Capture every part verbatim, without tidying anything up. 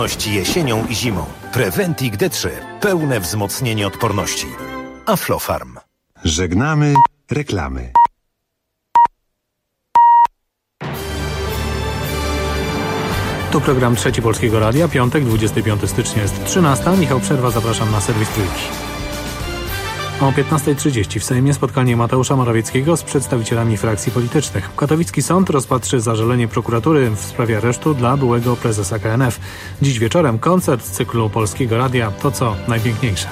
Jesienią i zimą. Preventic D trzy. Pełne wzmocnienie odporności. Aflofarm. Żegnamy reklamy. Tu program Trzeci Polskiego Radia. Piątek, dwudziestego piątego stycznia jest trzynasta. Michał Przerwa, zapraszam na serwis Trójki. O piętnasta trzydzieści w Sejmie spotkanie Mateusza Morawieckiego z przedstawicielami frakcji politycznych. Katowicki sąd rozpatrzy zażalenie prokuratury w sprawie aresztu dla byłego prezesa K N F. Dziś wieczorem koncert z cyklu Polskiego Radia To co najpiękniejsze.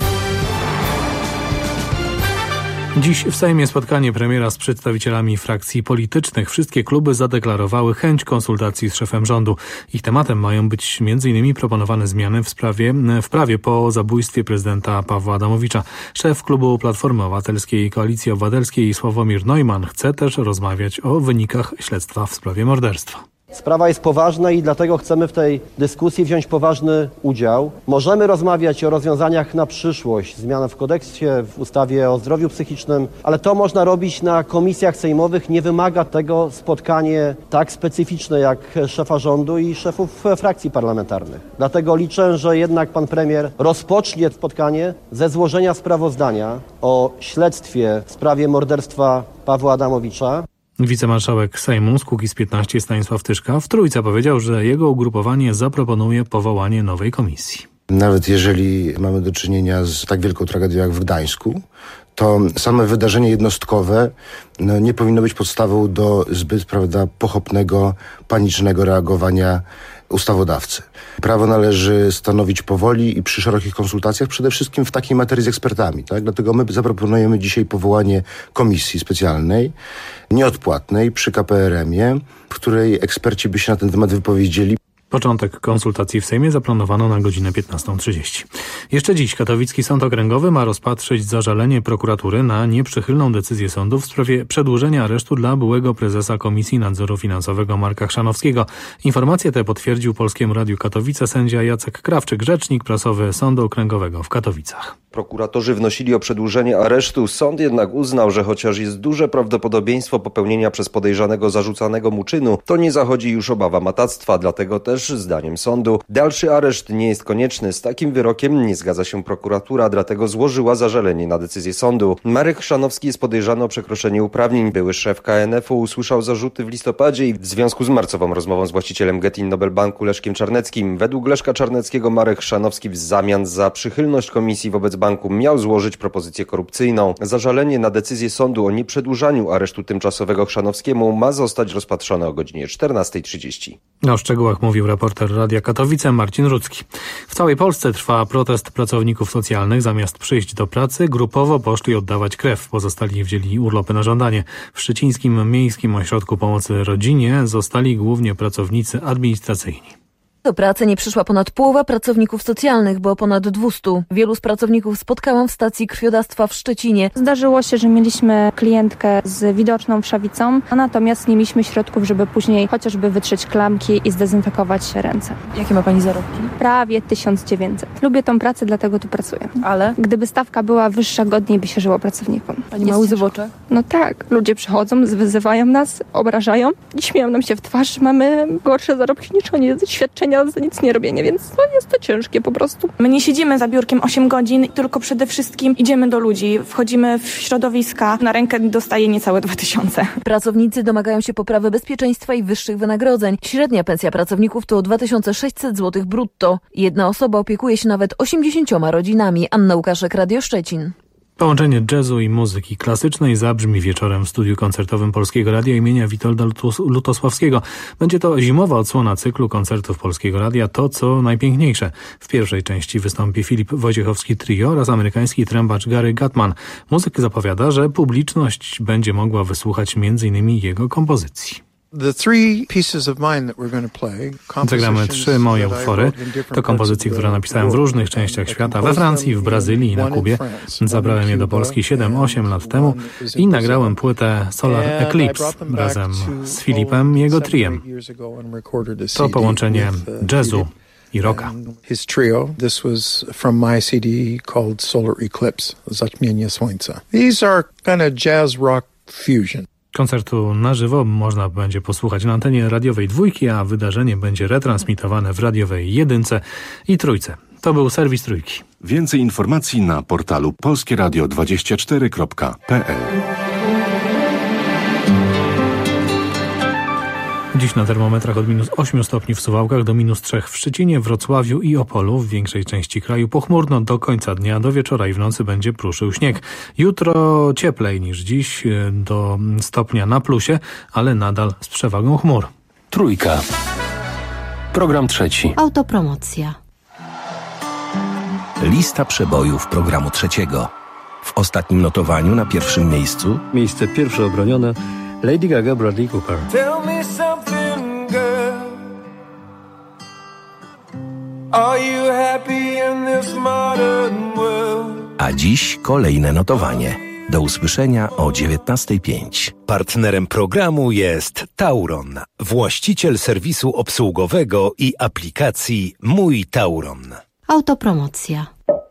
Dziś w Sejmie spotkanie premiera z przedstawicielami frakcji politycznych. Wszystkie kluby zadeklarowały chęć konsultacji z szefem rządu. Ich tematem mają być między innymi proponowane zmiany w sprawie, w prawie po zabójstwie prezydenta Pawła Adamowicza. Szef klubu Platformy Obywatelskiej i Koalicji Obywatelskiej Sławomir Neumann chce też rozmawiać o wynikach śledztwa w sprawie morderstwa. Sprawa jest poważna i dlatego chcemy w tej dyskusji wziąć poważny udział. Możemy rozmawiać o rozwiązaniach na przyszłość, zmian w kodeksie, w ustawie o zdrowiu psychicznym, ale to można robić na komisjach sejmowych. Nie wymaga tego spotkanie tak specyficzne jak szefa rządu i szefów frakcji parlamentarnych. Dlatego liczę, że jednak pan premier rozpocznie spotkanie ze złożenia sprawozdania o śledztwie w sprawie morderstwa Pawła Adamowicza. Wicemarszałek Sejmu z Kukiz piętnaście Stanisław Tyszka w Trójce powiedział, że jego ugrupowanie zaproponuje powołanie nowej komisji. Nawet jeżeli mamy do czynienia z tak wielką tragedią jak w Gdańsku, to same wydarzenie jednostkowe no, nie powinno być podstawą do zbyt, prawda, pochopnego, panicznego reagowania ustawodawcy. Prawo należy stanowić powoli i przy szerokich konsultacjach, przede wszystkim w takiej materii z ekspertami. Tak? Dlatego my zaproponujemy dzisiaj powołanie komisji specjalnej, nieodpłatnej przy K P R M ie, w której eksperci by się na ten temat wypowiedzieli. Początek konsultacji w Sejmie zaplanowano na godzinę piętnastą trzydzieści. Jeszcze dziś Katowicki Sąd Okręgowy ma rozpatrzyć zażalenie prokuratury na nieprzychylną decyzję sądu w sprawie przedłużenia aresztu dla byłego prezesa Komisji Nadzoru Finansowego Marka Chrzanowskiego. Informację tę potwierdził Polskiemu Radiu Katowice sędzia Jacek Krawczyk, rzecznik prasowy Sądu Okręgowego w Katowicach. Prokuratorzy wnosili o przedłużenie aresztu. Sąd jednak uznał, że chociaż jest duże prawdopodobieństwo popełnienia przez podejrzanego zarzucanego mu czynu, to nie zachodzi już obawa matactwa, dlatego też, zdaniem sądu, dalszy areszt nie jest konieczny. Z takim wyrokiem nie zgadza się prokuratura, dlatego złożyła zażalenie na decyzję sądu. Marek Chrzanowski jest podejrzany o przekroczenie uprawnień. Były szef K N F u usłyszał zarzuty w listopadzie i w związku z marcową rozmową z właścicielem Getin Nobel Banku Leszkiem Czarneckim. Według Leszka Czarneckiego Marek Chrzanowski w zamian za przychylność komisji wobec banku miał złożyć propozycję korupcyjną. Zażalenie na decyzję sądu o nieprzedłużaniu aresztu tymczasowego Chrzanowskiemu ma zostać rozpatrzone o godzinie czternastej trzydzieści. O szczegółach mówił reporter Radia Katowice Marcin Rudzki. W całej Polsce trwa protest pracowników socjalnych. Zamiast przyjść do pracy, grupowo poszli oddawać krew. Pozostali wzięli urlopy na żądanie. W Szczecińskim Miejskim Ośrodku Pomocy Rodzinie zostali głównie pracownicy administracyjni. Do pracy nie przyszła ponad połowa pracowników socjalnych, bo ponad dwieście. Wielu z pracowników spotkałam w stacji krwiodawstwa w Szczecinie. Zdarzyło się, że mieliśmy klientkę z widoczną wszawicą, a natomiast nie mieliśmy środków, żeby później chociażby wytrzeć klamki i zdezynfekować ręce. Jakie ma pani zarobki? Prawie tysiąc dziewięćset. Lubię tą pracę, dlatego tu pracuję. Ale? Gdyby stawka była wyższa, godniej by się żyło pracownikom. Pani ma łzy w oczach? No tak. Ludzie przychodzą, wyzywają nas, obrażają i śmieją nam się w twarz. Mamy gorsze zarobki niż oni, świadczenia za nic nie robienie, więc no jest to ciężkie po prostu. My nie siedzimy za biurkiem osiem godzin, tylko przede wszystkim idziemy do ludzi, wchodzimy w środowiska, na rękę dostaje niecałe dwa tysiące. Pracownicy domagają się poprawy bezpieczeństwa i wyższych wynagrodzeń. Średnia pensja pracowników to dwa tysiące sześćset złotych brutto. Jedna osoba opiekuje się nawet osiemdziesięcioma rodzinami. Anna Łukaszek, Radio Szczecin. Połączenie jazzu i muzyki klasycznej zabrzmi wieczorem w studiu koncertowym Polskiego Radia imienia Witolda Lutosławskiego. Będzie to zimowa odsłona cyklu koncertów Polskiego Radia To co najpiękniejsze. W pierwszej części wystąpi Filip Wojciechowski Trio oraz amerykański trębacz Gary Gutman. Muzyk zapowiada, że publiczność będzie mogła wysłuchać między innymi jego kompozycji. Zagramy trzy moje utwory. To kompozycje, które napisałem w różnych częściach świata, we Francji, w Brazylii i na Kubie. Zabrałem je do Polski siedem osiem lat temu i nagrałem płytę Solar Eclipse razem z Filipem i jego triem. To połączenie jazzu i rocka. His trio, this was from my C D called Solar Eclipse, Zaćmienie Słońca. These are kind of jazz rock fusion. Koncertu na żywo można będzie posłuchać na antenie radiowej Dwójki, a wydarzenie będzie retransmitowane w radiowej Jedynce i Trójce. To był serwis Trójki. Więcej informacji na portalu polskie radio dwadzieścia cztery kropka p l. Dziś na termometrach od minus ośmiu stopni w Suwałkach do minus trzech w Szczecinie, Wrocławiu i Opolu. W większej części kraju pochmurno. Do końca dnia, do wieczora i w nocy będzie pruszył śnieg. Jutro cieplej niż dziś, do stopnia na plusie, ale nadal z przewagą chmur. Trójka. Program trzeci. Autopromocja. Lista przebojów programu trzeciego. W ostatnim notowaniu na pierwszym miejscu miejsce pierwsze obronione Lady Gaga, Bradley Cooper. Tell me something, girl. Are you happy in this modern world? A dziś kolejne notowanie. Do usłyszenia o dziewiętnastej pięć. Partnerem programu jest Tauron, właściciel serwisu obsługowego i aplikacji Mój Tauron. Autopromocja.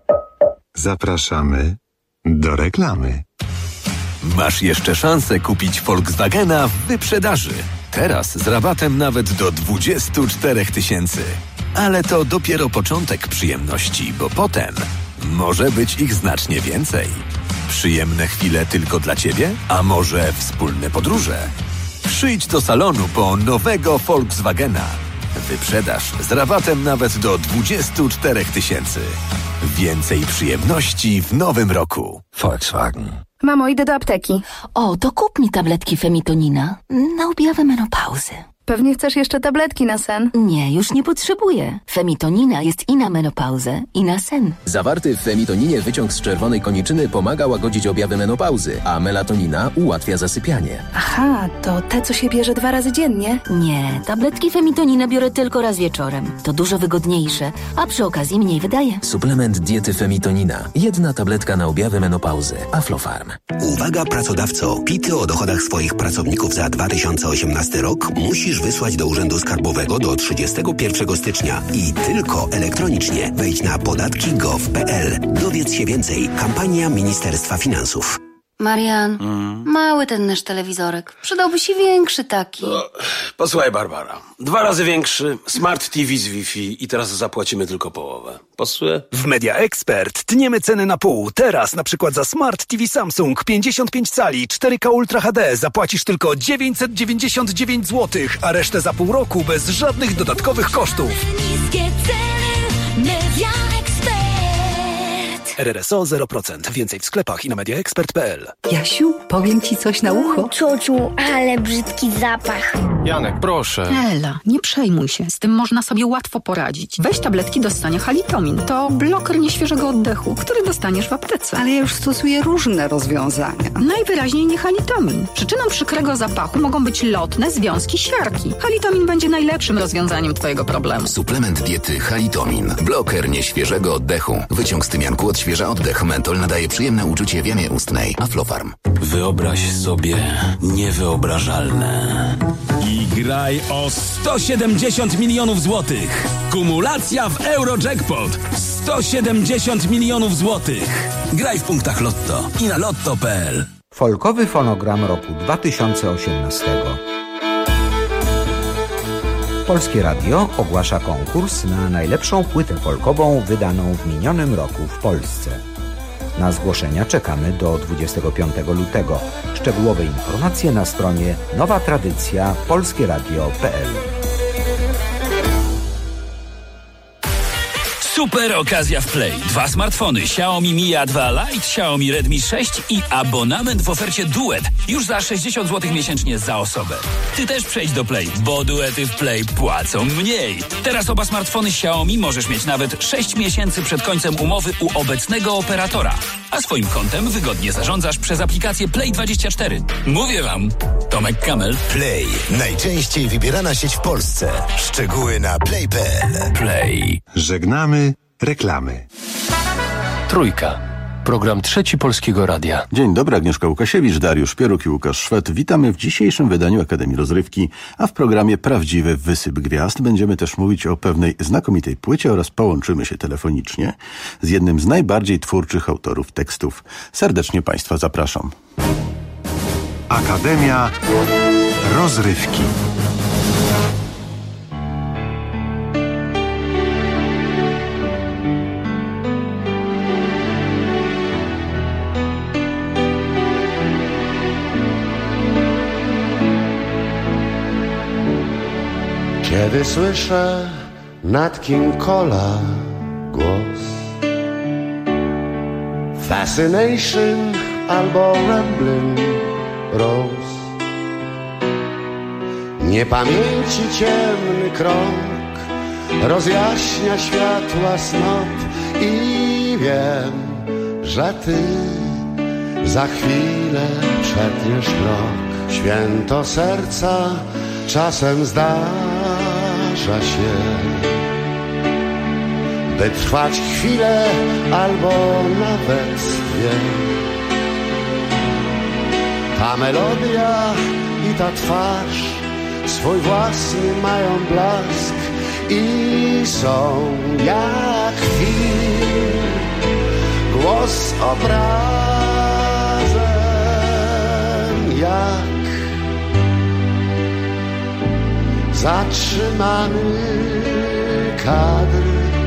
Zapraszamy do reklamy. Masz jeszcze szansę kupić Volkswagena w wyprzedaży. Teraz z rabatem nawet do dwadzieścia cztery tysięcy. Ale to dopiero początek przyjemności, bo potem może być ich znacznie więcej. Przyjemne chwile tylko dla Ciebie? A może wspólne podróże? Przyjdź do salonu po nowego Volkswagena. Wyprzedaż z rabatem nawet do dwadzieścia cztery tysięcy. Więcej przyjemności w nowym roku. Volkswagen. Mamo, idę do apteki. O, to kup mi tabletki Femitonina na objawę menopauzy. Pewnie chcesz jeszcze tabletki na sen? Nie, już nie potrzebuję. Femitonina jest i na menopauzę, i na sen. Zawarty w femitoninie wyciąg z czerwonej koniczyny pomaga łagodzić objawy menopauzy, a melatonina ułatwia zasypianie. Aha, to te, co się bierze dwa razy dziennie? Nie, tabletki Femitonina biorę tylko raz wieczorem. To dużo wygodniejsze, a przy okazji mniej wydaje. Suplement diety Femitonina. Jedna tabletka na objawy menopauzy. Aflofarm. Uwaga pracodawco! Pity o dochodach swoich pracowników za dwa tysiące osiemnasty rok musisz wysłać do Urzędu Skarbowego do trzydziestego pierwszego stycznia i tylko elektronicznie. Wejdź na podatki kropka gov kropka p l. Dowiedz się więcej. Kampania Ministerstwa Finansów. Marian, mm. mały ten nasz telewizorek. Przydałby się większy taki. No, posłuchaj, Barbara. Dwa razy większy, smart T V z Wi-Fi i teraz zapłacimy tylko połowę. Pasuje? W Media Expert tniemy ceny na pół. Teraz na przykład za smart T V Samsung pięćdziesiąt pięć cali cztery K Ultra H D zapłacisz tylko dziewięćset dziewięćdziesiąt dziewięć złotych, a resztę za pół roku bez żadnych dodatkowych kosztów. Niskie ceny Media Expert. R R S O zero procent. Więcej w sklepach i na media expert kropka p l. Jasiu, powiem ci coś na ucho. Ciociu, ale brzydki zapach. Janek, proszę. Ela, nie przejmuj się. Z tym można sobie łatwo poradzić. Weź tabletki do ssania Halitomin. To bloker nieświeżego oddechu, który dostaniesz w aptece. Ale ja już stosuję różne rozwiązania. Najwyraźniej nie Halitomin. Przyczyną przykrego zapachu mogą być lotne związki siarki. Halitomin będzie najlepszym rozwiązaniem twojego problemu. Suplement diety Halitomin. Bloker nieświeżego oddechu. Wyciąg z tymianku odświeża oddech. Mentol nadaje przyjemne uczucie w jamie ustnej. Aflofarm. Wyobraź sobie niewyobrażalne. I graj o sto siedemdziesiąt milionów złotych. Kumulacja w Eurojackpot. sto siedemdziesiąt milionów złotych. Graj w punktach Lotto i na lotto kropka p l. Folkowy fonogram roku dwa tysiące osiemnastego. Polskie Radio ogłasza konkurs na najlepszą płytę folkową wydaną w minionym roku w Polsce. Na zgłoszenia czekamy do dwudziestego piątego lutego. Szczegółowe informacje na stronie nowa tradycja polskie radio kropka p l. Super okazja w Play. Dwa smartfony Xiaomi Mi A dwa Lite, Xiaomi Redmi sześć i abonament w ofercie Duet. Już za sześćdziesiąt złotych miesięcznie za osobę. Ty też przejdź do Play, bo duety w Play płacą mniej. Teraz oba smartfony Xiaomi możesz mieć nawet sześć miesięcy przed końcem umowy u obecnego operatora. A swoim kontem wygodnie zarządzasz przez aplikację Play dwadzieścia cztery. Mówię wam, Tomek Kamel. Play. Najczęściej wybierana sieć w Polsce. Szczegóły na play kropka p l. Play. Żegnamy reklamy. Trójka. Program Trzeci Polskiego Radia. Dzień dobry, Agnieszka Łukasiewicz, Dariusz Pieruk i Łukasz Szwed. Witamy w dzisiejszym wydaniu Akademii Rozrywki, a w programie Prawdziwy Wysyp Gwiazd będziemy też mówić o pewnej znakomitej płycie oraz połączymy się telefonicznie z jednym z najbardziej twórczych autorów tekstów. Serdecznie Państwa zapraszam. Akademia Rozrywki. Kiedy słyszę Nat King Cole'a głos, Fascination albo Ramblin' Rose, niepamięci ciemny krąg rozjaśnia światła snop i wiem, że ty za chwilę przetniesz krok. Święto serca czasem zdarza się, by trwać chwilę albo nawet dwie. Ta melodia i ta twarz swój własny mają blask i są jak film, głos obrazem, jak zatrzymany kadr.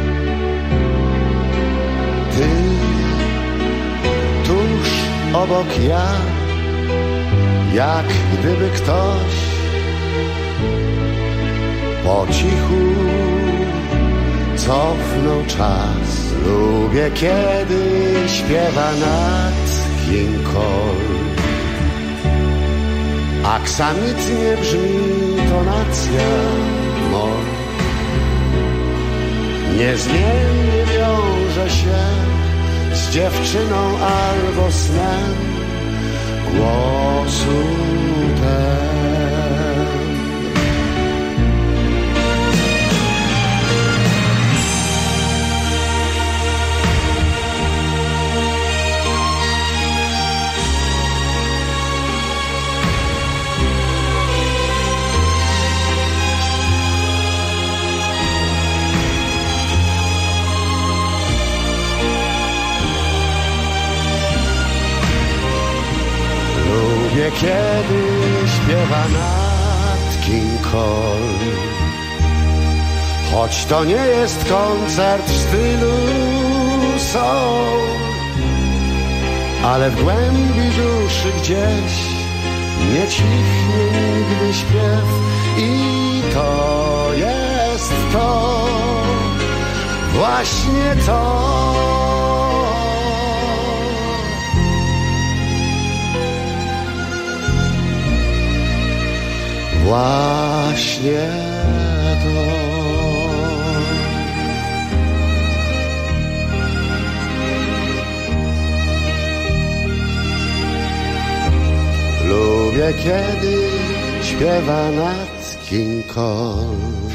Ty tuż obok ja, jak gdyby ktoś po cichu cofnął czas. Lubię, kiedy śpiewa Nat King Cole. Aksamitnie brzmi tonacja mol, niezmiennie wiąże się z dziewczyną albo snem głosu ten. Lubię, kiedy śpiewa Nat King Cole, choć to nie jest koncert w stylu soul, ale w głębi duszy gdzieś nie cichnie nigdy śpiew i to jest to, właśnie to. Właśnie to. Lubię, kiedy śpiewa Nat King Cole.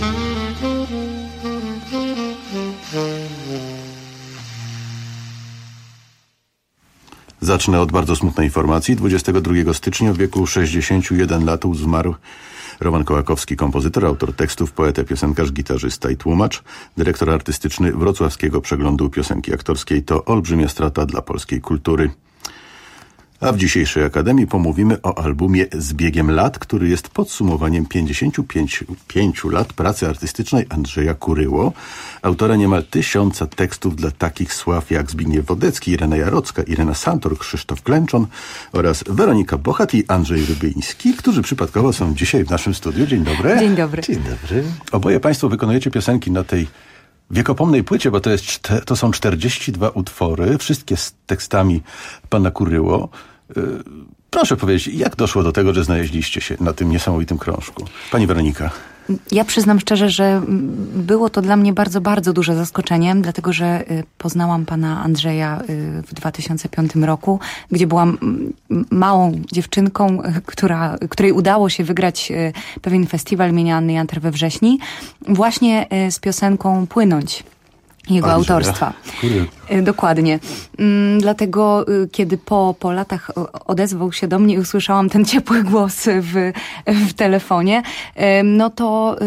Zacznę od bardzo smutnej informacji. dwudziestego drugiego stycznia w wieku sześćdziesięciu jeden lat zmarł Roman Kołakowski, kompozytor, autor tekstów, poeta, piosenkarz, gitarzysta i tłumacz, dyrektor artystyczny Wrocławskiego Przeglądu Piosenki Aktorskiej. To olbrzymia strata dla polskiej kultury. A w dzisiejszej Akademii pomówimy o albumie Z biegiem lat, który jest podsumowaniem pięćdziesięciu pięciu lat pracy artystycznej Andrzeja Kuryło, autora niemal tysiąca tekstów dla takich sław jak Zbigniew Wodecki, Irena Jarocka, Irena Santor, Krzysztof Klęczon oraz Weronika Bochat i Andrzej Rybyński, którzy przypadkowo są dzisiaj w naszym studiu. Dzień dobry. Dzień dobry. Dzień dobry. Oboje państwo wykonujecie piosenki na tej wiekopomnej płycie, bo to, jest, to są czterdzieści dwa utwory, wszystkie z tekstami pana Kuryło. Proszę powiedzieć, jak doszło do tego, że znaleźliście się na tym niesamowitym krążku? Pani Weronika. Ja przyznam szczerze, że było to dla mnie bardzo, bardzo duże zaskoczenie, dlatego że poznałam pana Andrzeja w dwa tysiące piątym roku, gdzie byłam małą dziewczynką, która, której udało się wygrać pewien festiwal imienia Anny Janter we wrześni, właśnie z piosenką Płynąć. Jego Andrzeja. Autorstwa. Kurde. Dokładnie. Dlatego, kiedy po, po latach odezwał się do mnie i usłyszałam ten ciepły głos w, w telefonie, no to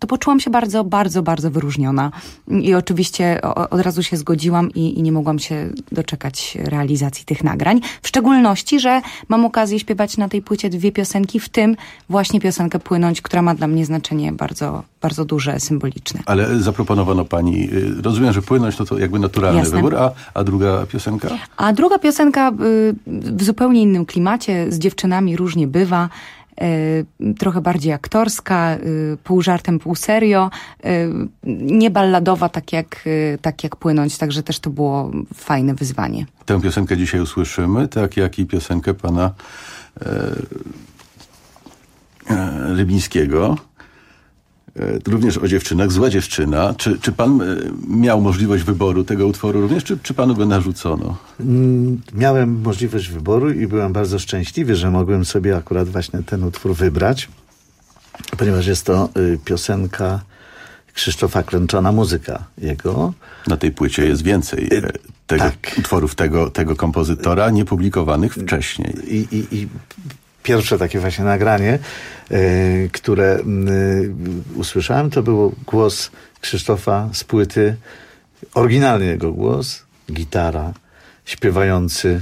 to poczułam się bardzo, bardzo, bardzo wyróżniona. I oczywiście od razu się zgodziłam i, i nie mogłam się doczekać realizacji tych nagrań. W szczególności, że mam okazję śpiewać na tej płycie dwie piosenki, w tym właśnie piosenkę Płynąć, która ma dla mnie znaczenie bardzo, bardzo duże, symboliczne. Ale zaproponowano pani, rozumiem, że Płynąć to, to jakby naturalny Jasne. wybór, a, a druga piosenka? A druga piosenka y, w zupełnie innym klimacie, z dziewczynami różnie bywa. Y, trochę bardziej aktorska, y, pół żartem, pół serio, y, nie balladowa, tak jak, y, tak jak Płynąć, także też to było fajne wyzwanie. Tę piosenkę dzisiaj usłyszymy, tak jak i piosenkę pana e, e, Rybińskiego. E, również o dziewczynach, Zła dziewczyna. Czy, czy pan e, miał możliwość wyboru tego utworu również, czy, czy panu go narzucono? Miałem możliwość wyboru i byłem bardzo szczęśliwy, że mogłem sobie akurat właśnie ten utwór wybrać, ponieważ jest to y, piosenka Krzysztofa Klęczona, muzyka jego. Na tej płycie jest więcej e, tego, tak. utworów tego, tego kompozytora, niepublikowanych wcześniej. I, i, i pierwsze takie właśnie nagranie, y, które y, usłyszałem, to był głos Krzysztofa z płyty, oryginalny jego głos, gitara, śpiewający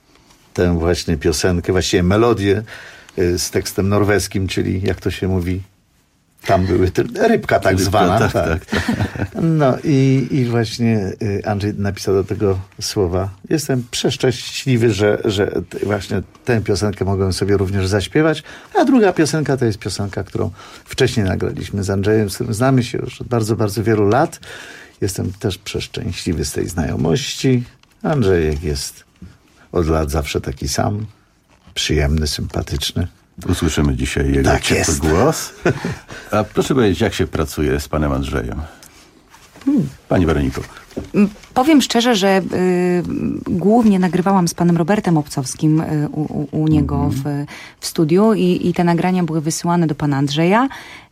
tę właśnie piosenkę, właściwie melodię y, z tekstem norweskim, czyli jak to się mówi, tam były te, rybka tak Rybka, zwana. tak, tak. tak, tak. No i, i właśnie Andrzej napisał do tego słowa. Jestem przeszczęśliwy, że, że właśnie tę piosenkę mogłem sobie również zaśpiewać, a druga piosenka to jest piosenka, którą wcześniej nagraliśmy z Andrzejem, z którym znamy się już od bardzo, bardzo wielu lat. Jestem też przeszczęśliwy z tej znajomości. Andrzejek jest od lat zawsze taki sam, przyjemny, sympatyczny. Usłyszymy dzisiaj jego tak ciepły jest. głos. A proszę powiedzieć, jak się pracuje z panem Andrzejem? Hmm. Pani Weroniko. Powiem szczerze, że y, głównie nagrywałam z panem Robertem Obcowskim y, u, u niego mm. w, w studiu i, i te nagrania były wysyłane do pana Andrzeja.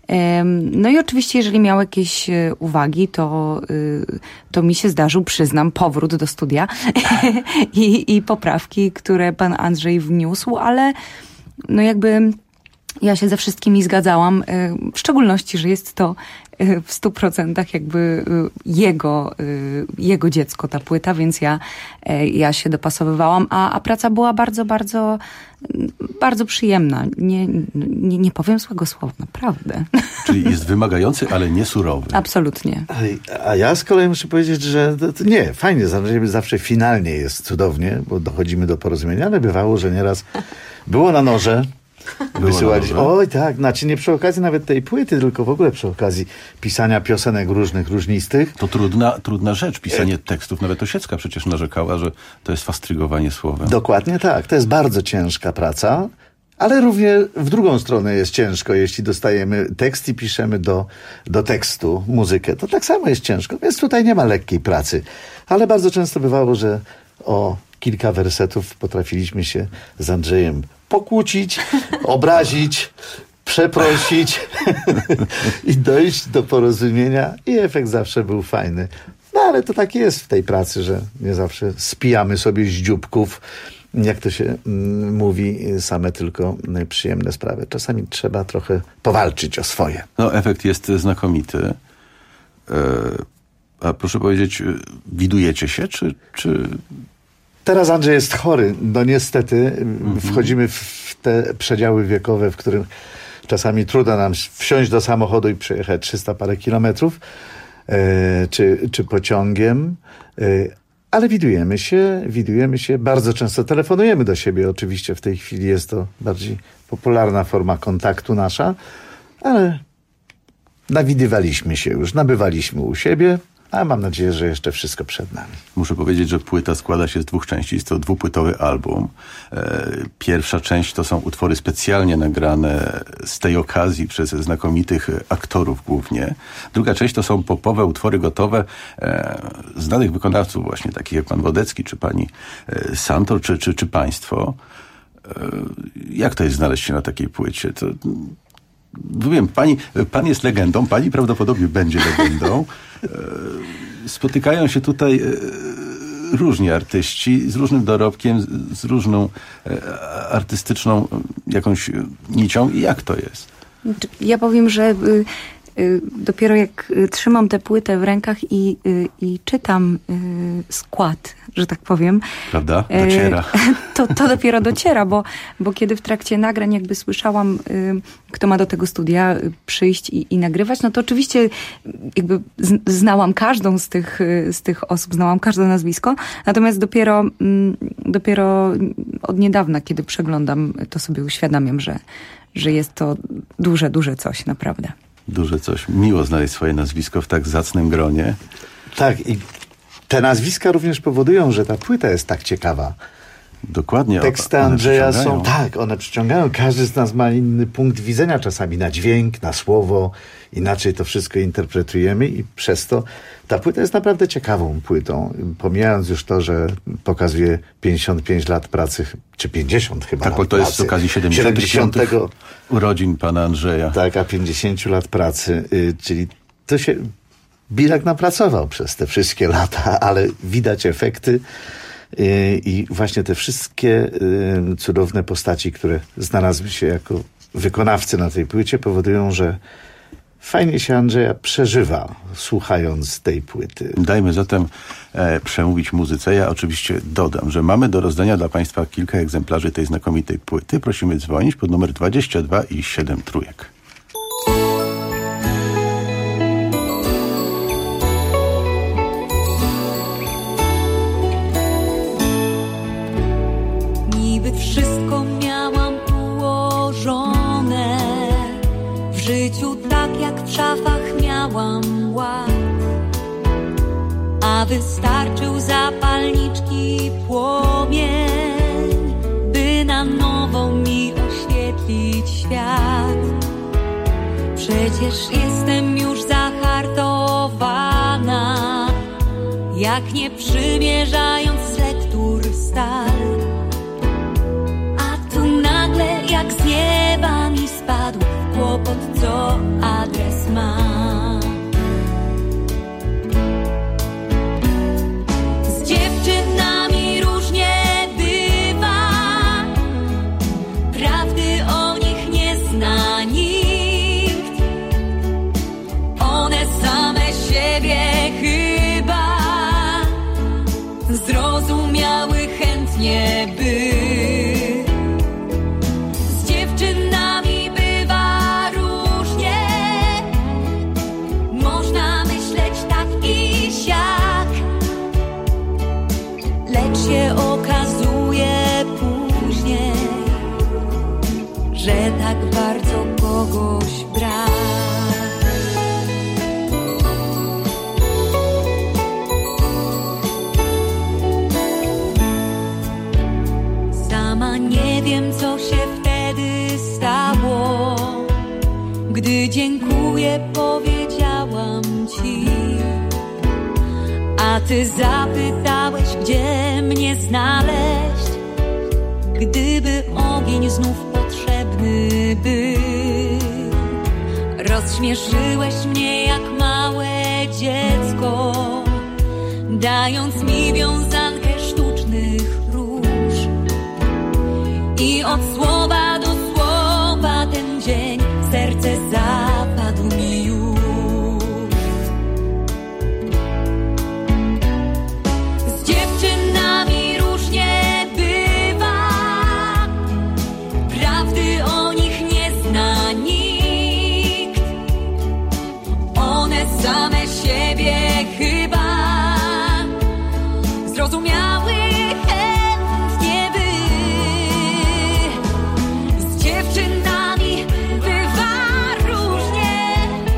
No i oczywiście, jeżeli miał jakieś uwagi, to, to mi się zdarzył, przyznam, powrót do studia I, i poprawki, które pan Andrzej wniósł, ale no jakby ja się ze wszystkimi zgadzałam, w szczególności, że jest to w stu procentach jakby jego, jego dziecko, ta płyta, więc ja, ja się dopasowywałam, a, a praca była bardzo, bardzo, bardzo przyjemna. Nie, nie, nie powiem złego słowa, naprawdę. Czyli jest wymagający, ale nie surowy. Absolutnie. A, a ja z kolei muszę powiedzieć, że to, to nie, fajnie, zawsze finalnie jest cudownie, bo dochodzimy do porozumienia, ale bywało, że nieraz było na noże. Wysyłać. Oj tak, znaczy nie przy okazji nawet tej płyty, tylko w ogóle przy okazji pisania piosenek różnych, różnistych. To trudna, trudna rzecz, pisanie tekstów. Nawet Osiecka przecież narzekała, że to jest fastrygowanie słowem. Dokładnie tak. To jest bardzo ciężka praca, ale również w drugą stronę jest ciężko, jeśli dostajemy tekst i piszemy do, do tekstu muzykę. To tak samo jest ciężko, więc tutaj nie ma lekkiej pracy. Ale bardzo często bywało, że o kilka wersetów potrafiliśmy się z Andrzejem pokłócić, obrazić, przeprosić i dojść do porozumienia i efekt zawsze był fajny. No ale to tak jest w tej pracy, że nie zawsze spijamy sobie z dzióbków, jak to się mm, mówi, same tylko przyjemne sprawy. Czasami trzeba trochę powalczyć o swoje. No efekt jest znakomity. E, a proszę powiedzieć, widujecie się, czy... czy... Teraz Andrzej jest chory. No niestety mm-hmm. wchodzimy w te przedziały wiekowe, w którym czasami trudno nam wsiąść do samochodu i przejechać trzysta parę kilometrów, e, czy, czy pociągiem. E, ale widujemy się, widujemy się. Bardzo często telefonujemy do siebie. Oczywiście w tej chwili jest to bardziej popularna forma kontaktu nasza, ale nawidywaliśmy się już, nabywaliśmy u siebie. A mam nadzieję, że jeszcze wszystko przed nami. Muszę powiedzieć, że płyta składa się z dwóch części. Jest to dwupłytowy album. Pierwsza część to są utwory specjalnie nagrane z tej okazji przez znakomitych aktorów głównie. Druga część to są popowe utwory gotowe znanych wykonawców właśnie, takich jak pan Wodecki, czy pani Santor, czy, czy, czy państwo. Jak to jest znaleźć się na takiej płycie? To... Wiem, pani, pan jest legendą, pani prawdopodobnie będzie legendą. Spotykają się tutaj różni artyści z różnym dorobkiem, z różną artystyczną jakąś nicią. I jak to jest? Ja powiem, że y, dopiero jak y, trzymam tę płytę w rękach i, y, i czytam y, skład, że tak powiem. Prawda? Dociera. Y, to, to dopiero dociera, bo, bo kiedy w trakcie nagrań jakby słyszałam, y, kto ma do tego studia y, przyjść i, i nagrywać, no to oczywiście y, jakby z, znałam każdą z tych, y, z tych osób, znałam każde nazwisko, natomiast dopiero, y, dopiero od niedawna, kiedy przeglądam, to sobie uświadamiam, że, że jest to duże, duże coś, naprawdę. Duże coś. Miło znaleźć swoje nazwisko w tak zacnym gronie. Tak, i te nazwiska również powodują, że ta płyta jest tak ciekawa. Dokładnie. Teksty Andrzeja są, tak, one przyciągają. Każdy z nas ma inny punkt widzenia czasami na dźwięk, na słowo. Inaczej to wszystko interpretujemy i przez to ta płyta jest naprawdę ciekawą płytą. Pomijając już to, że pokazuje pięćdziesiąt pięć lat pracy, czy pięćdziesiąt chyba tak, lat bo to pracy. jest z okazji siedemdziesiątych urodzin pana Andrzeja. Tak, a pięćdziesiąt lat pracy, y, czyli to się Bilak napracował przez te wszystkie lata, ale widać efekty. I właśnie te wszystkie cudowne postaci, które znalazły się jako wykonawcy na tej płycie, powodują, że fajnie się Andrzeja przeżywa, słuchając tej płyty. Dajmy zatem e, przemówić muzyce. Ja oczywiście dodam, że mamy do rozdania dla państwa kilka egzemplarzy tej znakomitej płyty. Prosimy dzwonić pod numer dwadzieścia dwa i siedem trójek. Wszystko miałam ułożone w życiu, tak jak w szafach miałam ład, a wystarczył zapalniczki płomień, by na nowo mi oświetlić świat. Przecież jestem już zahartowana, jak nie przymierzając z lektur stal. Nagle jak z nieba mi spadł kłopot, co adres ma. Z dziewczynami różnie bywa, prawdy o nich nie zna nikt. One same siebie chyba zrozumiały chętnie by. Się okazuje później, że tak bardzo kogoś brak. Sama nie wiem, co się wtedy stało, gdy dziękuję powiedziałam ci. A ty zapytałeś, gdzie mnie znaleźć, gdyby ogień znów potrzebny był. Rozśmieszyłeś mnie jak małe dziecko, dając mi wiązankę sztucznych róż. I od słowa do słowa ten dzień w serce zapadł mi już. Same siebie chyba zrozumiały chętnie by. Z dziewczynami bywa różnie,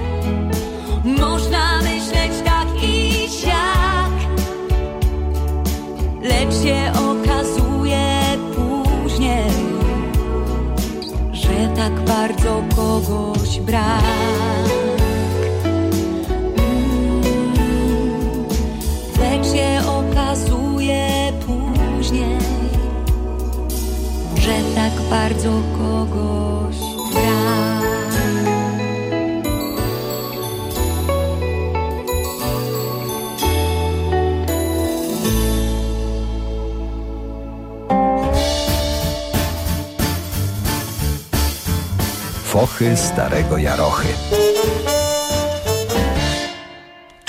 można myśleć tak i siak, lecz się okazuje później, że tak bardzo kogoś brak. Się okazuje później, że tak bardzo kogoś brak. Fochy starego Jarochy.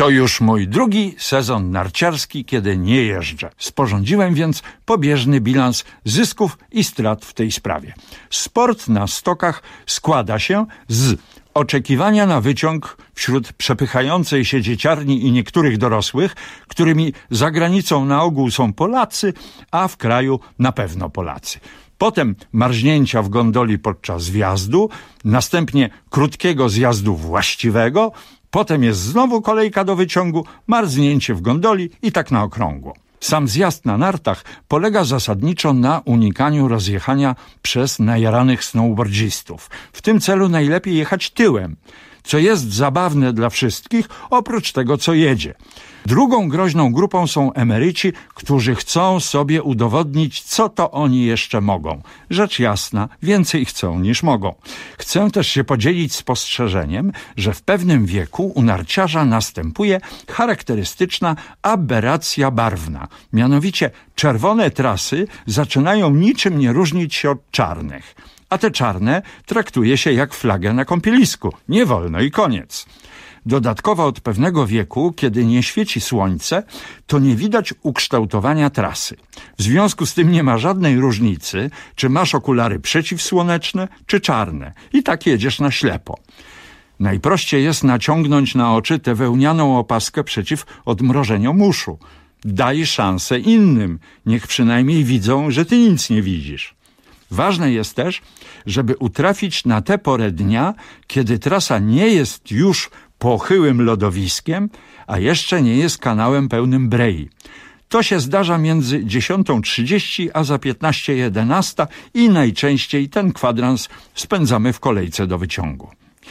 To już mój drugi sezon narciarski, kiedy nie jeżdżę. Sporządziłem więc pobieżny bilans zysków i strat w tej sprawie. Sport na stokach składa się z oczekiwania na wyciąg wśród przepychającej się dzieciarni i niektórych dorosłych, którymi za granicą na ogół są Polacy, a w kraju na pewno Polacy. Potem marznięcia w gondoli podczas wjazdu, następnie krótkiego zjazdu właściwego, potem jest znowu kolejka do wyciągu, marznięcie w gondoli i tak na okrągło. Sam zjazd na nartach polega zasadniczo na unikaniu rozjechania przez najaranych snowboardzistów. W tym celu najlepiej jechać tyłem, co jest zabawne dla wszystkich, oprócz tego, co jedzie. Drugą groźną grupą są emeryci, którzy chcą sobie udowodnić, co to oni jeszcze mogą. Rzecz jasna, więcej chcą niż mogą. Chcę też się podzielić spostrzeżeniem, że w pewnym wieku u narciarza następuje charakterystyczna aberracja barwna. Mianowicie czerwone trasy zaczynają niczym nie różnić się od czarnych. A te czarne traktuje się jak flagę na kąpielisku. Nie wolno i koniec. Dodatkowo od pewnego wieku, kiedy nie świeci słońce, to nie widać ukształtowania trasy. W związku z tym nie ma żadnej różnicy, czy masz okulary przeciwsłoneczne, czy czarne. I tak jedziesz na ślepo. Najprościej jest naciągnąć na oczy tę wełnianą opaskę przeciw odmrożeniom uszu. Daj szansę innym, niech przynajmniej widzą, że ty nic nie widzisz. Ważne jest też, żeby utrafić na tę porę dnia, kiedy trasa nie jest już pochyłym lodowiskiem, a jeszcze nie jest kanałem pełnym brei. To się zdarza między dziesiątą trzydzieści a za piętnaście jedenaście i najczęściej ten kwadrans spędzamy w kolejce do wyciągu.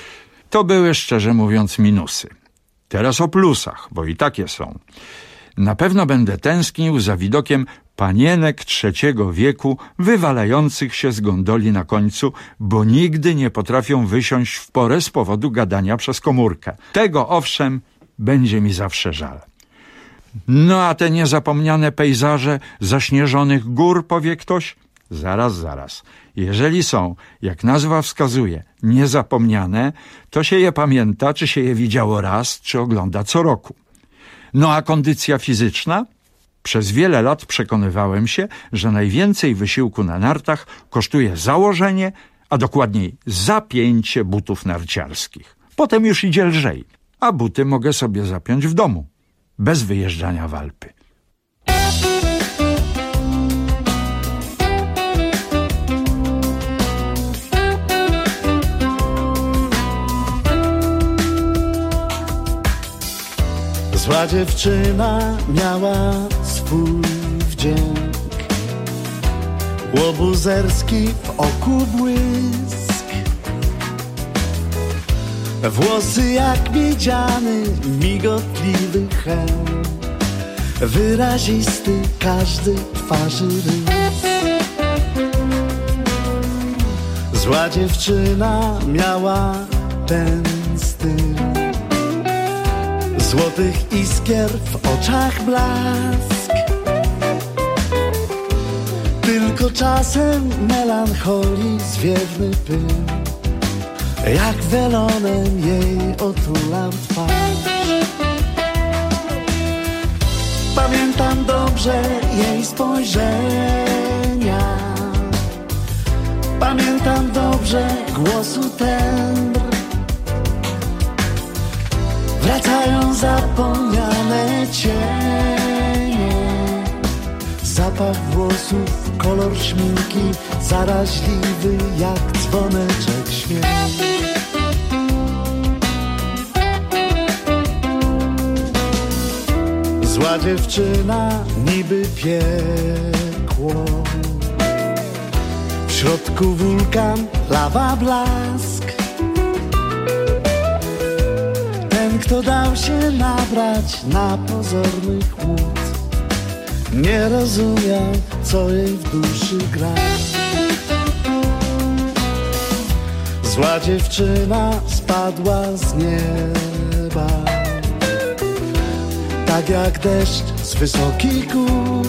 To były, szczerze mówiąc, minusy. Teraz o plusach, bo i takie są. Na pewno będę tęsknił za widokiem panienek trzeciego wieku wywalających się z gondoli na końcu, bo nigdy nie potrafią wysiąść w porę z powodu gadania przez komórkę. Tego owszem będzie mi zawsze żal. No a te niezapomniane pejzaże zaśnieżonych gór, powie ktoś? Zaraz, zaraz. Jeżeli są, jak nazwa wskazuje, niezapomniane, to się je pamięta, czy się je widziało raz, czy ogląda co roku. No a kondycja fizyczna? Przez wiele lat przekonywałem się, że najwięcej wysiłku na nartach kosztuje założenie, a dokładniej zapięcie butów narciarskich. Potem już idzie lżej, a buty mogę sobie zapiąć w domu, bez wyjeżdżania w Alpy. Zła dziewczyna miała swój wdzięk, łobuzerski w oku błysk, włosy jak miedziany, migotliwy chęt, wyrazisty każdy twarzy rys. Zła dziewczyna miała ten styl, złotych iskier w oczach blask, tylko czasem melancholii zwiewny pył, jak welonem jej otulał twarz. Pamiętam dobrze jej spojrzenia, pamiętam dobrze głosu tembr. Wracają zapomniane cienie, zapach włosów, kolor szminki, zaraźliwy jak dzwoneczek śmiech. Zła dziewczyna niby piekło, w środku wulkan, lawa, blask. Kto dał się nabrać na pozorny chłód, nie rozumiał, co jej w duszy gra. Zła dziewczyna spadła z nieba, tak jak deszcz z wysokich gór.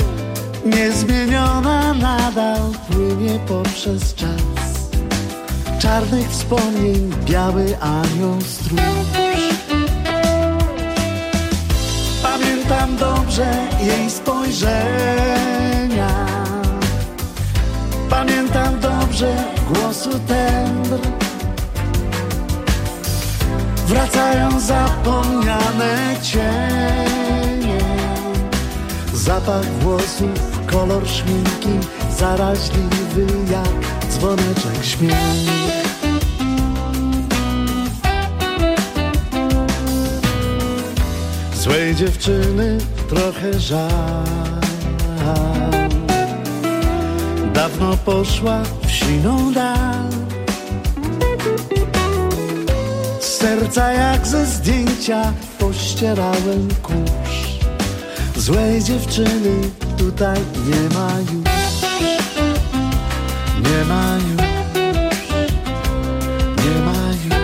Niezmieniona nadal płynie poprzez czas, czarnych wspomnień biały anioł stróż. Pamiętam dobrze jej spojrzenia, pamiętam dobrze głosu tembr. Wracają zapomniane cienie, zapach włosów, kolor szminki, zaraźliwy jak dzwoneczek śmiech. Złej dziewczyny trochę żal, dawno poszła w siną dal. Z serca jak ze zdjęcia pościerałem kurz. Złej dziewczyny tutaj nie ma już, nie ma już, nie ma już.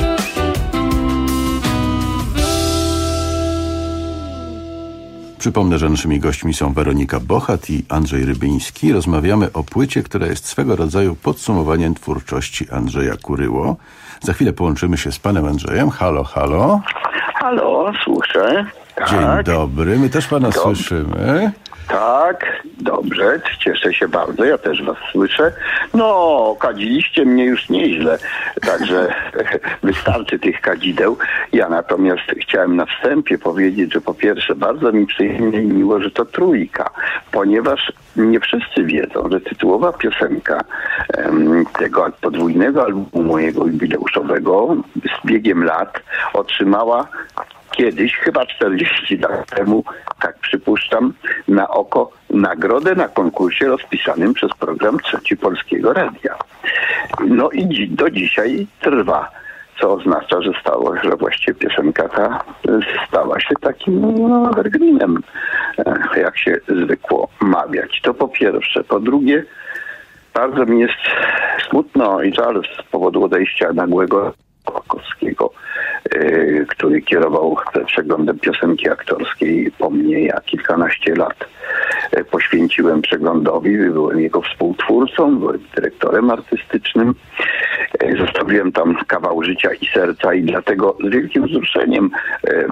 Przypomnę, że naszymi gośćmi są Weronika Bochat i Andrzej Rybyński. Rozmawiamy o płycie, która jest swego rodzaju podsumowaniem twórczości Andrzeja Kuryło. Za chwilę połączymy się z panem Andrzejem. Halo, halo. Halo, słyszę. Dzień Tak. dobry, my też pana Dob- słyszymy. Tak, dobrze, cieszę się bardzo, ja też was słyszę. No, kadziliście mnie już nieźle, także wystarczy tych kadzideł. Ja natomiast chciałem na wstępie powiedzieć, że po pierwsze bardzo mi przyjemnie i miło, że to trójka, ponieważ nie wszyscy wiedzą, że tytułowa piosenka em, tego podwójnego albumu mojego jubileuszowego z biegiem lat otrzymała kiedyś, chyba czterdzieści lat temu, tak przypuszczam, na oko nagrodę na konkursie rozpisanym przez program Trzeci Polskiego Radia. No i dzi- do dzisiaj trwa, co oznacza, że stało, że właściwie piosenka ta stała się takim no, evergreenem, e, jak się zwykło mawiać. To po pierwsze. Po drugie, bardzo mi jest smutno i żal z powodu odejścia nagłego Kowalskiego, yy, który kierował przeglądem piosenki aktorskiej po mnie. Ja kilkanaście lat yy, poświęciłem przeglądowi, byłem jego współtwórcą, byłem dyrektorem artystycznym. Yy, zostawiłem tam kawał życia i serca i dlatego z wielkim wzruszeniem yy,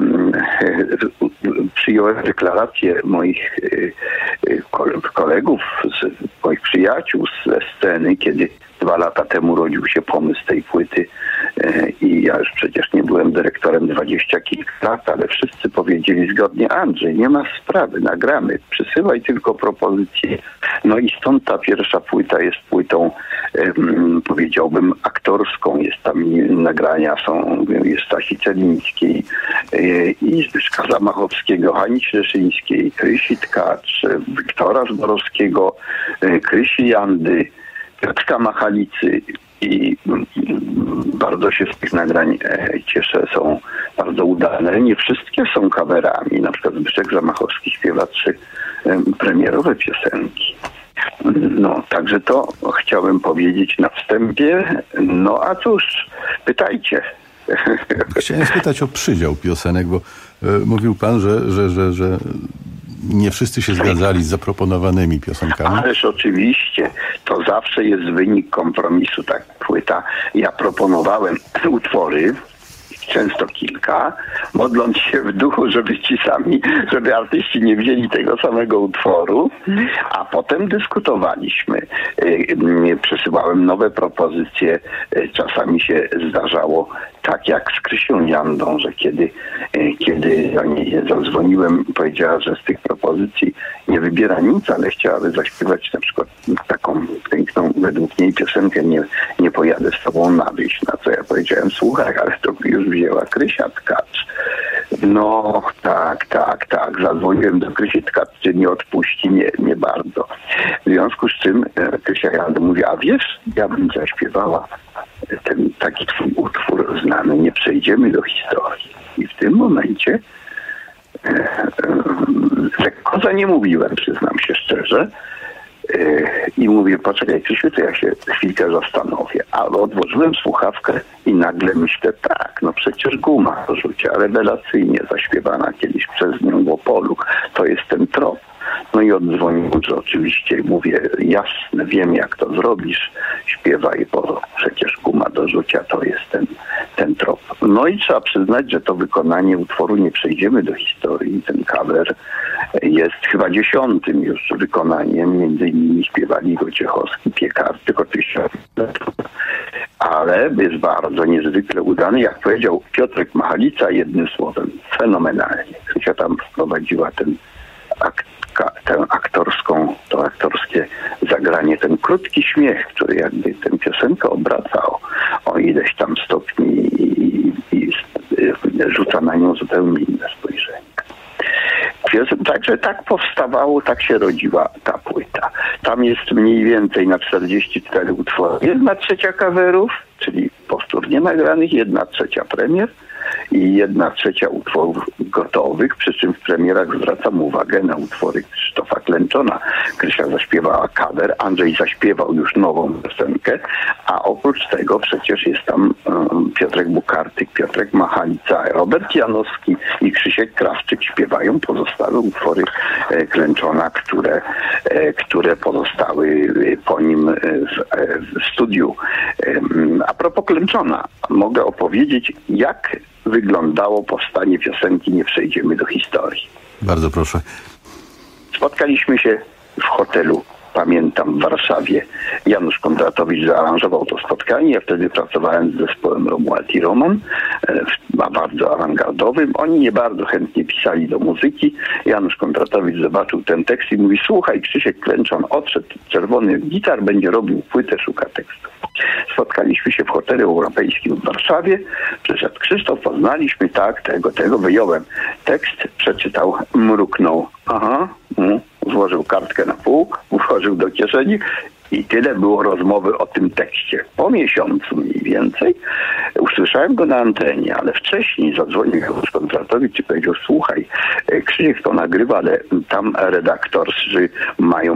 yy, przyjąłem deklarację moich yy, yy, kolegów, z, moich przyjaciół ze sceny, kiedy dwa lata temu rodził się pomysł tej płyty i ja już przecież nie byłem dyrektorem dwadzieścia kilka lat, ale wszyscy powiedzieli zgodnie: Andrzej, nie ma sprawy, nagramy, przysyłaj tylko propozycje. No i stąd ta pierwsza płyta jest płytą, um, powiedziałbym, aktorską. Jest tam nagrania, są, jest Stasi Celińskiej yy, i Zbyszka Zamachowskiego, Hani Śleszyńskiej, Krysi Tkacz, Wiktora Zborowskiego, yy, Krysi Jandy, Piotrka Machalicy i bardzo się z tych nagrań e, cieszę, są bardzo udane. Nie wszystkie są coverami, na przykład Zbyszek Zamachowski śpiewa trzy e, premierowe piosenki. No, także to chciałem powiedzieć na wstępie. No a cóż, pytajcie. Chciałem spytać o przydział piosenek, bo e, mówił pan, że, że, że, że nie wszyscy się zgadzali z zaproponowanymi piosenkami. Ależ oczywiście, to zawsze jest wynik kompromisu, tak płyta. Ja proponowałem utwory, często kilka, modląc się w duchu, żeby ci sami, żeby artyści nie wzięli tego samego utworu, a potem dyskutowaliśmy. Przesyłałem nowe propozycje, czasami się zdarzało tak jak z Krysią Jandą, że kiedy, kiedy do niej zadzwoniłem, powiedziała, że z tych propozycji nie wybiera nic, ale chciałaby zaśpiewać na przykład taką piękną według niej piosenkę Nie, nie pojadę z tobą na wieś, na co ja powiedziałem: słuchaj, ale to już wzięła Krysia Tkacz. No tak, tak, tak. Zadzwoniłem do Krysi Tkacz, czy nie odpuści, nie, nie bardzo. W związku z czym e, Krysia Janda mówi: a wiesz, ja bym zaśpiewała ten taki twój utwór znany, Nie przejdziemy do historii. I w tym momencie e, e, lekko za nie mówiłem, przyznam się szczerze. I mówię: poczekaj, Krzysiu, to ja się chwilkę zastanowię. Ale odłożyłem słuchawkę i nagle myślę: tak, no przecież Guma do rzucia, rewelacyjnie zaśpiewana kiedyś przez nią w Opolu. To jest ten trop. No i oddzwonił, że oczywiście mówię, jasne, wiem jak to zrobisz, śpiewaj, bo przecież guma do rzucia to jest ten, ten trop. No i trzeba przyznać, że to wykonanie utworu Nie przejdziemy do historii. Ten cover jest chyba dziesiątym już wykonaniem, między innymi śpiewali go Ciechowski, Piekarczyk, oczywiście, ale jest bardzo niezwykle udany. Jak powiedział Piotrek Machalica, jednym słowem, fenomenalnie. Krysia tam wprowadziła ten akt, tę aktorską, to aktorskie zagranie, ten krótki śmiech, który jakby tę piosenkę obracał o ileś tam stopni i, i, i rzuca na nią zupełnie inne spojrzenie. Także tak powstawało, tak się rodziła ta płyta. Tam jest mniej więcej na czterdzieści cztery utwory. Jedna trzecia coverów, czyli powtórnie nagranych, jedna trzecia premier i jedna trzecia utworów gotowych, przy czym w premierach zwracam uwagę na utwory Krzysztofa Klęczona. Krysia zaśpiewała cover, Andrzej zaśpiewał już nową piosenkę, a oprócz tego przecież jest tam um, Piotrek Bukartyk, Piotrek Machalica, Robert Janowski i Krzysiek Krawczyk śpiewają pozostałe utwory e, Klęczona, które, e, które pozostały po nim e, w, e, w studiu. E, a propos Klęczona, mogę opowiedzieć, jak wyglądało powstanie piosenki Nie przejdziemy do historii. Bardzo proszę. Spotkaliśmy się w hotelu, pamiętam, w Warszawie. Janusz Kondratowicz zaaranżował to spotkanie. Ja wtedy pracowałem z zespołem Romuald i Roman, e, bardzo awangardowym. Oni nie bardzo chętnie pisali do muzyki. Janusz Kondratowicz zobaczył ten tekst i mówi: słuchaj, Krzysiek Klęczon odszedł, czerwony gitar, będzie robił płytę, szuka tekstu. Spotkaliśmy się w hotelu europejskim w Warszawie. Przyszedł Krzysztof, poznaliśmy, tak, tego, tego, wyjąłem tekst, przeczytał, mruknął. Aha, mm, złożył kartkę na pół, włożył do kieszeni i tyle było rozmowy o tym tekście. Po miesiącu mniej więcej usłyszałem go na antenie, ale wcześniej zadzwonił Janusz Kondratowicz i powiedział: słuchaj, Krzysiek to nagrywa, ale tam redaktorzy mają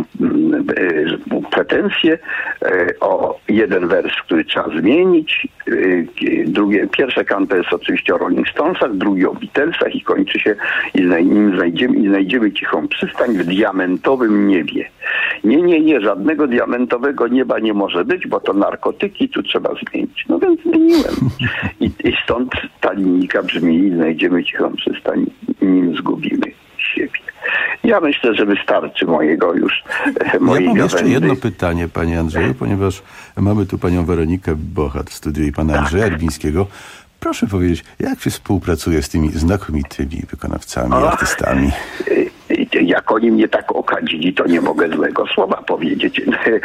pretensje o jeden wers, który trzeba zmienić. Drugie, pierwsze kanto jest oczywiście o Rolling Stonesach, drugie o Beatlesach i kończy się i znajdziemy, i znajdziemy cichą przystań w diamentowym niebie. Nie, nie, nie, żadnego diamentowego nieba nie może być, bo to narkotyki, tu trzeba zmienić. No więc zmieniłem. I, i stąd ta linijka brzmi: znajdziemy cichą przystań, nim zgubimy siebie. Ja myślę, że wystarczy mojego już mojej Ja mam jeszcze gawędy. jedno pytanie, panie Andrzeju, ponieważ mamy tu panią Weronikę Bochat w studiu i pana tak. Andrzeja Libińskiego. Proszę powiedzieć, jak się współpracuje z tymi znakomitymi wykonawcami, o, artystami? Jak oni mnie tak okadzili, to nie mogę złego słowa powiedzieć.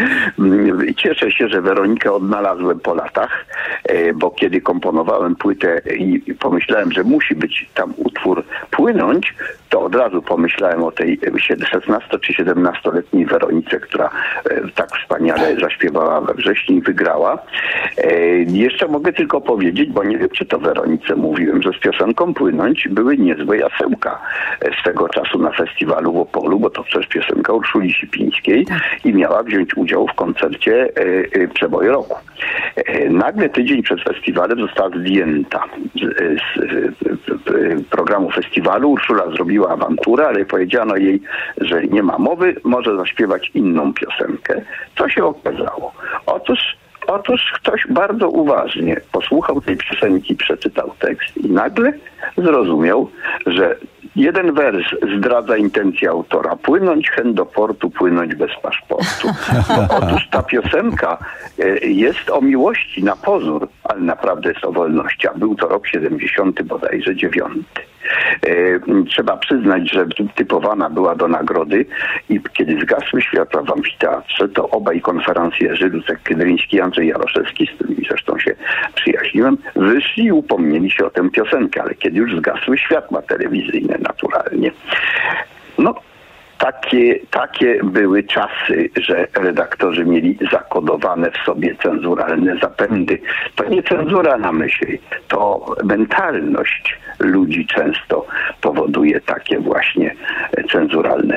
Cieszę się, że Weronikę odnalazłem po latach, bo kiedy komponowałem płytę i pomyślałem, że musi być tam utwór Płynąć, to od razu pomyślałem o tej szesnasto- czy siedemnastoletniej Weronice, która tak wspaniale zaśpiewała we wrześniu i wygrała. Jeszcze mogę tylko powiedzieć, bo nie wiem, czy to Weronice mówiłem, że z piosenką Płynąć były niezłe jasełka swego czasu na festiwalu w Opolu, bo to przecież piosenka Urszuli Sipińskiej i miała wziąć udział w koncercie Przeboje Roku. Nagle tydzień przed festiwalem została zdjęta z, z, z programu festiwalu. Urszula zrobiła awanturę, ale powiedziano jej, że nie ma mowy, może zaśpiewać inną piosenkę. Co się okazało? Otóż Otóż ktoś bardzo uważnie posłuchał tej piosenki, przeczytał tekst i nagle zrozumiał, że jeden wers zdradza intencję autora: płynąć chęt do portu, płynąć bez paszportu. Bo otóż ta piosenka jest o miłości na pozór, ale naprawdę jest o wolności, a był to rok siedemdziesiąty bodajże dziewiąty. Trzeba przyznać, że typowana była do nagrody i kiedy zgasły światła w amfiteatrze, to obaj konferencjerzy, Lucek Kydryński i Andrzej Jaroszewski, z którymi zresztą się przyjaźniłem, wyszli i upomnieli się o tę piosenkę, ale kiedy już zgasły światła telewizyjne naturalnie. No, Takie, takie były czasy, że redaktorzy mieli zakodowane w sobie cenzuralne zapędy. To nie cenzura na myśl, to mentalność ludzi często powoduje takie właśnie cenzuralne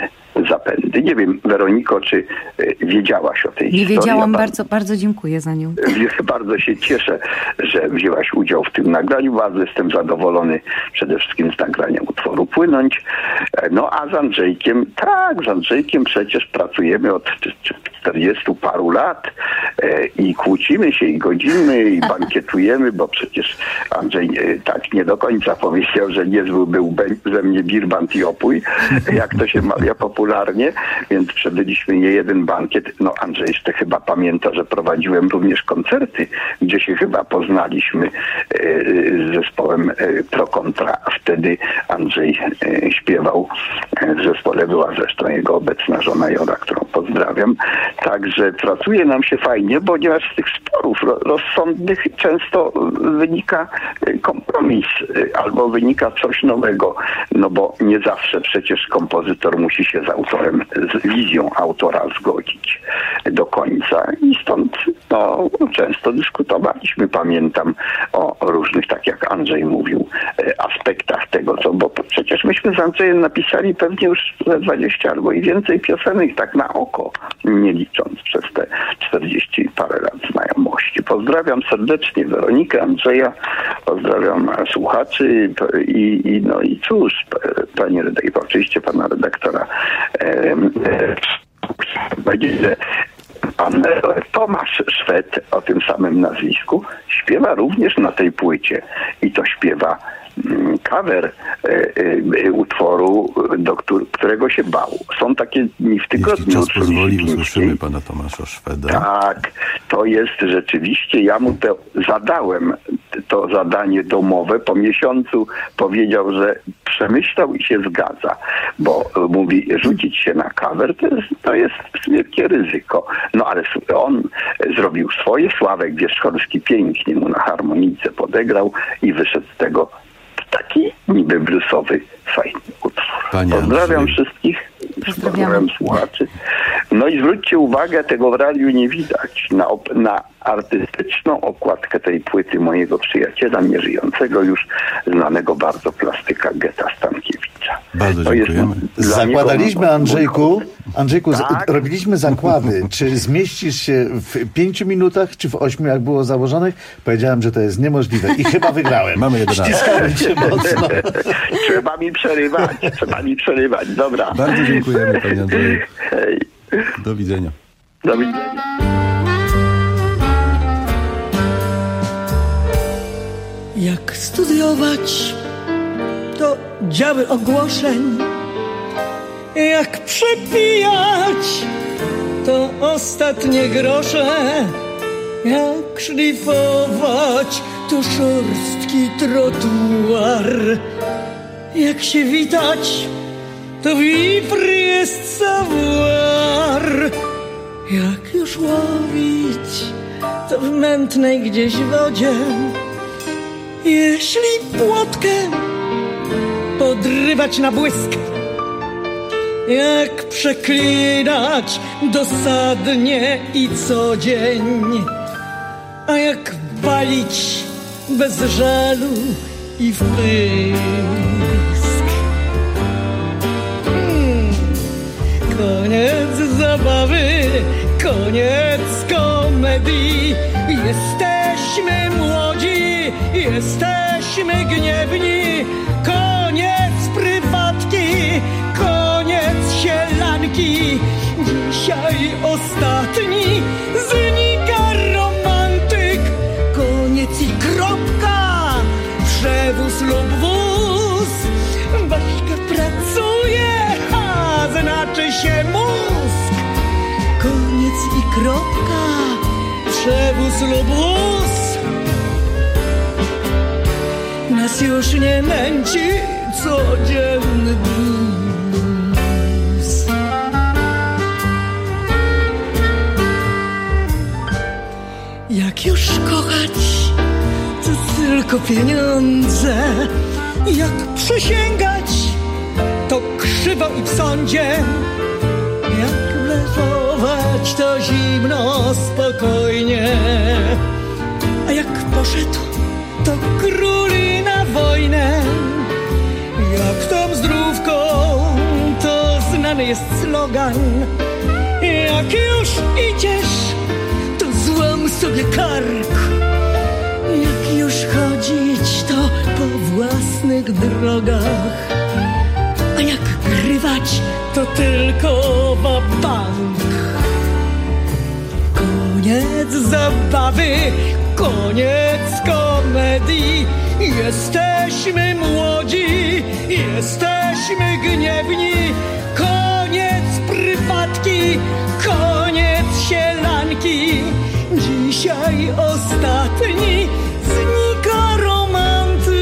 zapędy. Nie wiem, Weroniko, czy wiedziałaś o tej Nie historii? wiedziałam, Ja bardzo, bardzo dziękuję za nią. Bardzo się cieszę, że wzięłaś udział w tym nagraniu. Bardzo jestem zadowolony przede wszystkim z nagrania utworu Płynąć. No a z Andrzejkiem, tak, z Andrzejkiem przecież pracujemy od czterdziestu paru lat e, i kłócimy się i godzimy i bankietujemy, bo przecież Andrzej e, tak nie do końca powiedział, że niezły był ze mnie birbant i opój, jak to się mawia popularnie, więc przebyliśmy nie jeden bankiet. No Andrzej jeszcze chyba pamięta, że prowadziłem również koncerty, gdzie się chyba poznaliśmy e, z zespołem e, Pro Kontra. Wtedy Andrzej e, śpiewał e, w zespole, była zresztą jego obecna żona Jora, którą pozdrawiam. Także pracuje nam się fajnie, ponieważ z tych sporów rozsądnych często wynika kompromis albo wynika coś nowego, no bo nie zawsze przecież kompozytor musi się z autorem, z wizją autora zgodzić do końca i stąd no, często dyskutowaliśmy, pamiętam o różnych, tak jak Andrzej mówił, aspektach tego, co, bo przecież myśmy z Andrzejem napisali pewnie już dwadzieścia albo i więcej piosenek tak na oko, nie licząc przez te czterdzieści parę lat znajomości. Pozdrawiam serdecznie Weronikę, Andrzeja, pozdrawiam słuchaczy i, i no i cóż, panie redaktor, oczywiście pana redaktora powiedzieć, że pan Tomasz Szwed o tym samym nazwisku śpiewa również na tej płycie i to śpiewa cover e, e, utworu, do któr- którego się bał. Są takie dni w tygodniu. Jeśli czas pozwoli, usłyszymy pana Tomasza Szweda. Tak, to jest rzeczywiście, ja mu to zadałem, to zadanie domowe. Po miesiącu powiedział, że przemyślał i się zgadza, bo mówi, rzucić się na cover to jest, to jest wielkie ryzyko. No ale on zrobił swoje, Sławek Wierzchowski pięknie mu na harmonijce podegrał i wyszedł z tego taki niby bluesowy, fajny utwór. Panie Pozdrawiam Andrzej. wszystkich, pozdrawiam słuchaczy. No i zwróćcie uwagę, tego w radiu nie widać, na, op- na artystyczną okładkę tej płyty mojego przyjaciela, nieżyjącego już, znanego bardzo plastyka Geta Stankiewicza. Bardzo To jest dziękujemy. dla Zakładaliśmy, niego- Andrzejku, Andrzejku, z- Tak? robiliśmy zakłady. Czy zmieścisz się w pięciu minutach, czy w ośmiu, jak było założonych? Powiedziałem, że to jest niemożliwe i chyba wygrałem. Mamy jedenaście. Ściskałem cię mocno. Trzeba mi przerywać, trzeba mi przerywać. Dobra. Bardzo dziękujemy, panie Andrzeju. Hej. Do widzenia. Do widzenia. Jak studiować, to działy ogłoszeń. Jak przepijać, to ostatnie grosze. Jak szlifować, to szorstki trotuar. Jak się witać, to wipr jest savoir. Jak już łowić, to w mętnej gdzieś wodzie. Jeśli płotkę podrywać na błysk, jak przeklinać dosadnie i co dzień, a jak walić bez żalu i w pysk. Hmm. Koniec zabawy, koniec komedii. Jesteśmy młodzi, jesteśmy gniewni. Koniec prywatki, koniec sielanki. Dzisiaj ostatni znika romantyk. Koniec i kropka, przewóz lub wóz. Baśka pracuje, a znaczy się mózg. Koniec i kropka, przewóz lub wóz. Nas już nie męci codzienny blues. Jak już kochać, to tylko pieniądze. Jak przysięgać, to krzywo i w sądzie. Jak blefować, to zimno, spokojnie. A jak poszedł, to króli na wojnę. Jak tam zdrówką, to znany ważny jest slogan. Jak już idziesz, to złam sobie kark. Jak już chodzić, to po własnych drogach. A jak grywać, to tylko wabank. Koniec zabawy, koniec komedii. Jesteśmy młodzi, jesteśmy gniewni. Koniec prywatki, koniec sielanki. Dzisiaj ostatni znika romantyk.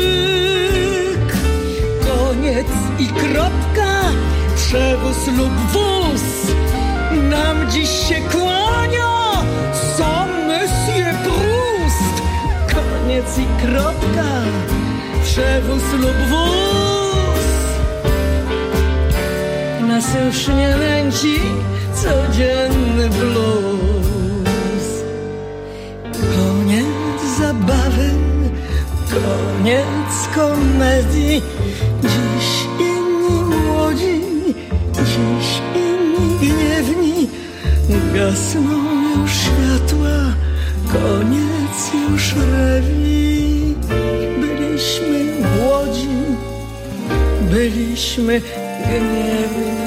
Koniec i kropka, przewóz lub wóz nam dziś się kłania. Sam Monsieur Proust. Koniec i kropka, przewóz lub wóz nas już nie nęci codzienny blues. Koniec zabawy, koniec komedii. Dziś inni młodzi, dziś inni gniewni. Gasną już światła, koniec już rewi. Byliśmy młodzi, byliśmy gniewni.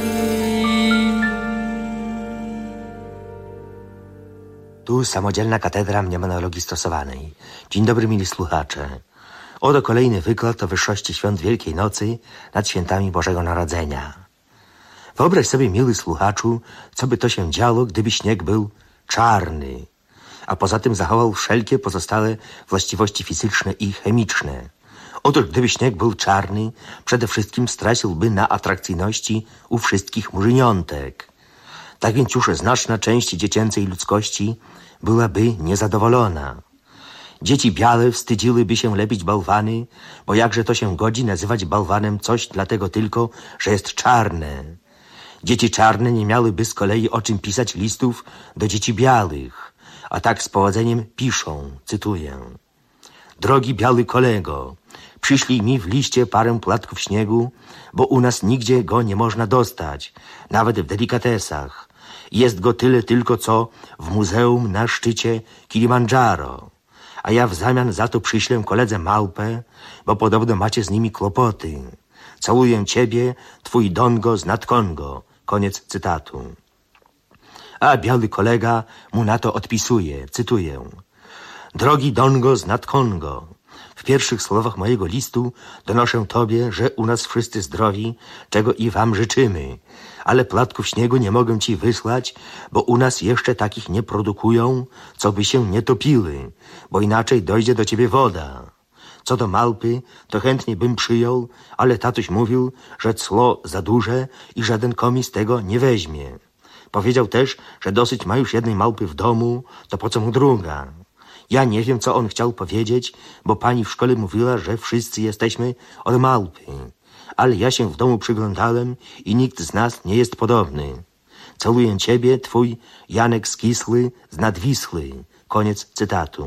Tu Samodzielna Katedra Mnemonologii Stosowanej. Dzień dobry, mili słuchacze. Oto kolejny wykład o wyższości świąt Wielkiej Nocy nad świętami Bożego Narodzenia. Wyobraź sobie, miły słuchaczu, co by to się działo, gdyby śnieg był czarny, a poza tym zachował wszelkie pozostałe właściwości fizyczne i chemiczne. Otóż gdyby śnieg był czarny, przede wszystkim straciłby na atrakcyjności u wszystkich murzyniątek. Tak więc już znaczna część dziecięcej ludzkości byłaby niezadowolona. Dzieci białe wstydziłyby się lepić bałwany, bo jakże to się godzi nazywać bałwanem coś dlatego tylko, że jest czarne. Dzieci czarne nie miałyby z kolei o czym pisać listów do dzieci białych, a tak z powodzeniem piszą, cytuję. Drogi biały kolego, przyślij mi w liście parę płatków śniegu, bo u nas nigdzie go nie można dostać, nawet w delikatesach. Jest go tyle tylko, co w muzeum na szczycie Kilimandżaro. A ja w zamian za to przyślę koledze małpę, bo podobno macie z nimi kłopoty. Całuję ciebie, twój Dongo z nad Kongo. Koniec cytatu. A biały kolega mu na to odpisuje, cytuję. Drogi Dongo z nad Kongo, w pierwszych słowach mojego listu donoszę tobie, że u nas wszyscy zdrowi, czego i wam życzymy. Ale płatków śniegu nie mogę ci wysłać, bo u nas jeszcze takich nie produkują, co by się nie topiły, bo inaczej dojdzie do ciebie woda. Co do małpy, to chętnie bym przyjął, ale tatuś mówił, że cło za duże i żaden komis tego nie weźmie. Powiedział też, że dosyć ma już jednej małpy w domu, to po co mu druga? Ja nie wiem, co on chciał powiedzieć, bo pani w szkole mówiła, że wszyscy jesteśmy od małpy. Ale ja się w domu przyglądałem i nikt z nas nie jest podobny. Całuję ciebie, twój Janek Skisły z nad Wisły. Koniec cytatu.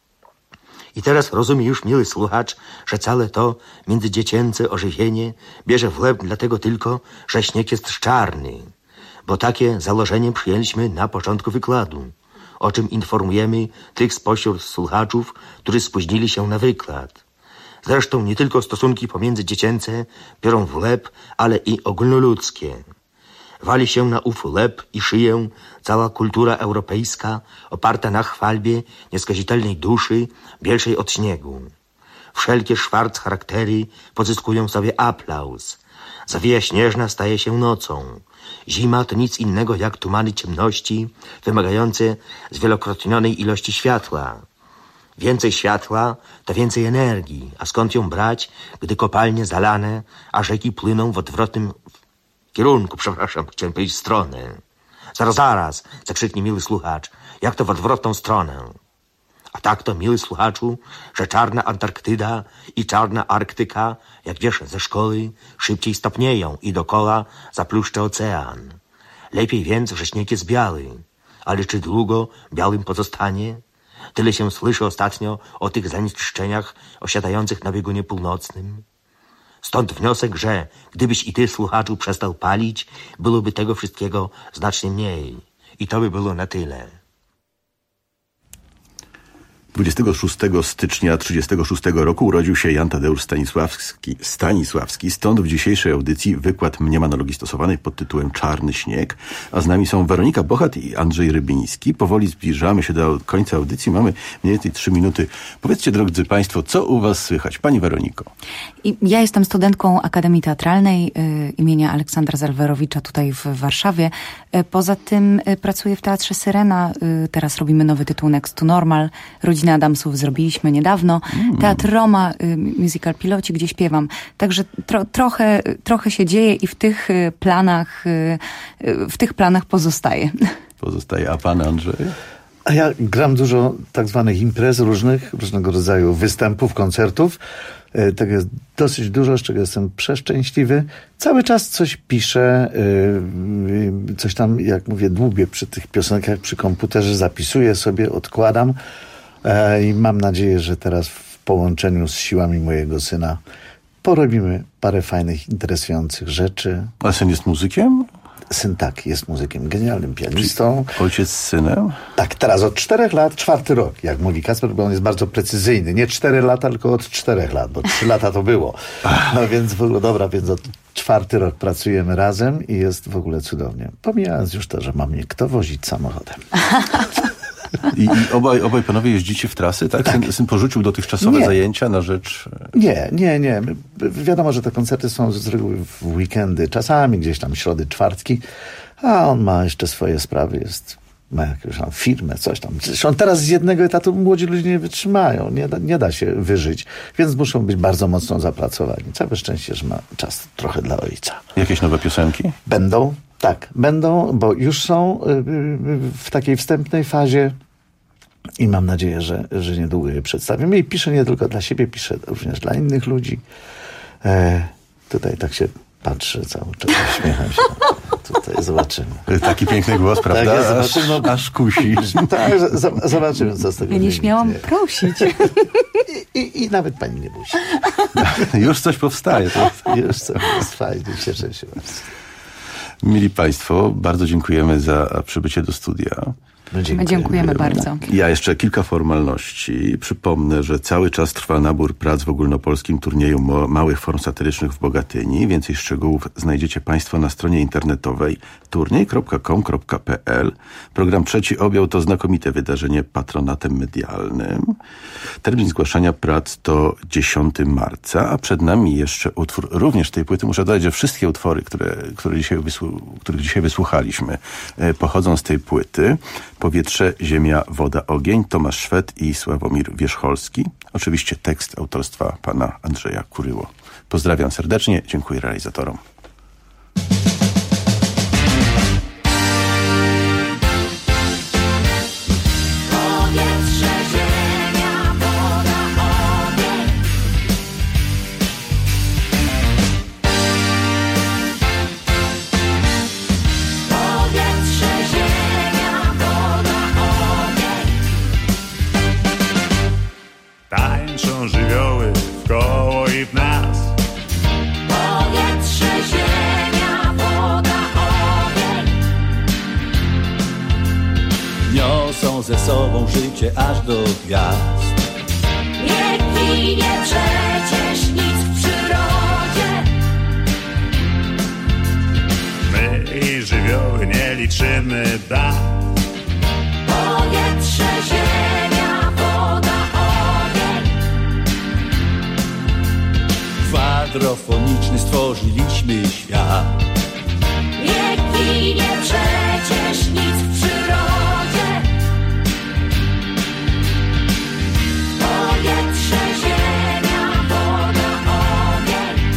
I teraz rozumie już, miły słuchacz, że całe to międzydziecięce ożywienie bierze w łeb dlatego tylko, że śnieg jest czarny. Bo takie założenie przyjęliśmy na początku wykładu, o czym informujemy tych spośród słuchaczów, którzy spóźnili się na wykład. Zresztą nie tylko stosunki pomiędzydziecięce biorą w łeb, ale i ogólnoludzkie. Wali się na ów łeb i szyję cała kultura europejska oparta na chwalbie nieskazitelnej duszy, bielszej od śniegu. Wszelkie szwarc charaktery pozyskują sobie aplauz. Zawieja śnieżna staje się nocą. Zima to nic innego jak tumany ciemności wymagające zwielokrotnionej ilości światła. Więcej światła to więcej energii, a skąd ją brać, gdy kopalnie zalane, a rzeki płyną w odwrotnym kierunku, przepraszam, chciałem powiedzieć stronę. Zaraz, zaraz, zakrzyknie miły słuchacz, jak to w odwrotną stronę? A tak to, miły słuchaczu, że czarna Antarktyda i czarna Arktyka, jak wiesz ze szkoły, szybciej stopnieją i dokoła zapluszcza ocean. Lepiej więc, że śnieg jest biały, ale czy długo białym pozostanie? Tyle się słyszy ostatnio o tych zanieczyszczeniach osiadających na biegunie północnym. Stąd wniosek, że gdybyś i ty, słuchaczu, przestał palić, byłoby tego wszystkiego znacznie mniej. I to by było na tyle. dwudziestego szóstego stycznia trzydziestego szóstego roku urodził się Jan Tadeusz Stanisławski, Stanisławski. Stąd w dzisiejszej audycji wykład mniemanologii stosowanej pod tytułem Czarny śnieg. A z nami są Weronika Bochat i Andrzej Rybiński. Powoli zbliżamy się do końca audycji. Mamy mniej więcej trzy minuty. Powiedzcie, drodzy Państwo, co u Was słychać? Pani Weroniko. I ja jestem studentką Akademii Teatralnej y, imienia Aleksandra Zalwerowicza tutaj w Warszawie. Y, poza tym y, pracuję w Teatrze Syrena. Y, teraz robimy nowy tytuł Next to Normal. Rodzinę Adamsów zrobiliśmy niedawno. Mm. Teatr Roma, y, musical Piloci, gdzie śpiewam. Także tro, trochę, trochę się dzieje i w tych y, planach y, y, w tych planach pozostaje. Pozostaje. A Pan Andrzej? A ja gram dużo tak zwanych imprez różnych, różnego rodzaju występów, koncertów. E, tego jest dosyć dużo, z czego jestem przeszczęśliwy. Cały czas coś piszę, e, coś tam, jak mówię, dłubię przy tych piosenkach, przy komputerze, zapisuję sobie, odkładam. E, I mam nadzieję, że teraz w połączeniu z siłami mojego syna porobimy parę fajnych, interesujących rzeczy. A syn jest muzykiem? Syn tak, jest muzykiem, genialnym pianistą. Ojciec z synem? Tak, teraz od czterech lat, czwarty rok, jak mówi Kacper, bo on jest bardzo precyzyjny. Nie cztery lata, tylko od czterech lat, bo trzy lata to było. No więc w ogóle, dobra, więc od czwarty rok pracujemy razem i jest w ogóle cudownie. Pomijając już to, że mam mnie kto wozić samochodem. I, i obaj, obaj panowie jeździcie w trasy, tak? tak. Syn, syn porzucił dotychczasowe nie. zajęcia na rzecz... Nie, nie, nie. Wiadomo, że te koncerty są z reguły w weekendy, czasami gdzieś tam środy, czwartki, a on ma jeszcze swoje sprawy, jest, ma jakąś tam firmę, coś tam. Zresztą teraz z jednego etatu młodzi ludzie nie wytrzymają, nie da, nie da się wyżyć, więc muszą być bardzo mocno zapracowani. Całe szczęście, że ma czas trochę dla ojca. Jakieś nowe piosenki? Będą, tak, będą, bo już są w takiej wstępnej fazie i mam nadzieję, że, że niedługo je przedstawimy. I piszę nie tylko dla siebie, piszę również dla innych ludzi. E, tutaj tak się patrzę cały czas, uśmiecham się. Tutaj zobaczymy. Taki piękny głos, prawda? Tak, zobaczymy. Aż, aż kusi. Tak, z- zobaczymy, co z tego Ja nie śmiałam prosić. I, i, I nawet pani nie musi. Już coś powstaje. To... Już coś jest fajnie, cieszę się bardzo. Mili Państwo, bardzo dziękujemy za przybycie do studia. My dziękujemy, dziękujemy bardzo. Ja jeszcze kilka formalności. Przypomnę, że cały czas trwa nabór prac w ogólnopolskim turnieju małych form satyrycznych w Bogatyni. Więcej szczegółów znajdziecie Państwo na stronie internetowej turniej kropka com kropka pe el. Program trzeci objął to znakomite wydarzenie patronatem medialnym. Termin zgłaszania prac to dziesiątego marca, a przed nami jeszcze utwór również tej płyty. Muszę dodać, że wszystkie utwory, które, które dzisiaj wysłu- których dzisiaj wysłuchaliśmy, pochodzą z tej płyty. Powietrze, ziemia, woda, ogień, Tomasz Szwed i Sławomir Wierzcholski. Oczywiście tekst autorstwa pana Andrzeja Kuryło. Pozdrawiam serdecznie, dziękuję realizatorom. Tańczą żywioły wkoło i w nas. Powietrze, ziemia, woda, ogień. Niosą ze sobą życie aż do gwiazd. Nie ginie przecież nic w przyrodzie. My i żywioły nie liczymy dat. Powietrze, ziemia, woda, ogień. Kwadrofoniczny stworzyliśmy świat. Nie ginie przecież nic w przyrodzie. Powietrze, ziemia, woda, ogień.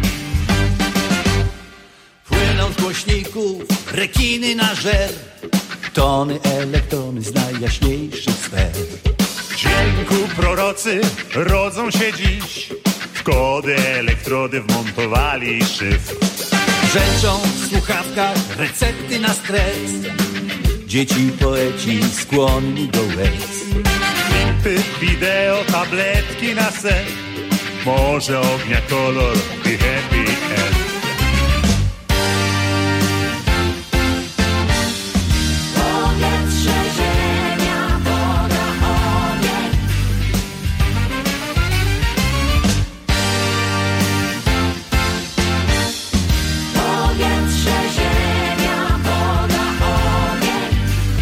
Płyną z głośników rekiny na żer. Tony, elektrony z najjaśniejszych sfer. W dźwięku prorocy rodzą się dziś. W kody elektrody wmontowali szyfr. Rzeczą w słuchawkach recepty na stres. Dzieci poeci skłonni do łez. Klipy, wideo, tabletki na sen. morze ognia kolor i happy end. Powietrze, ziemia, woda, ogień. Powietrze, ziemia, woda, ogień.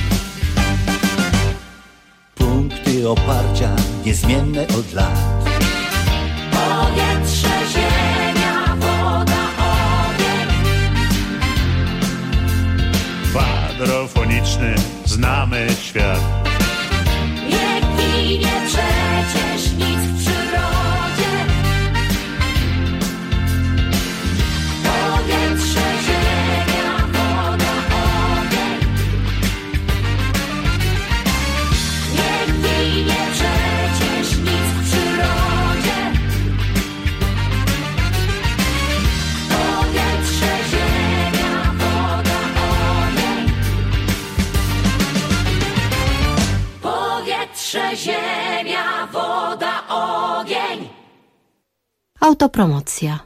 Punkty oparcia niezmienne od lat. Powietrze, ziemia, woda, ogień. Kwadrofoniczny znamy świat. Nie ginie przecież nic w przyrodzie. Powietrze, ziemia, woda, ogień. Nie ginie przecież nic w przyrodzie. Powietrze, ziemia, woda, ogień. Powietrze, ziemia, woda, ogień. Autopromocja.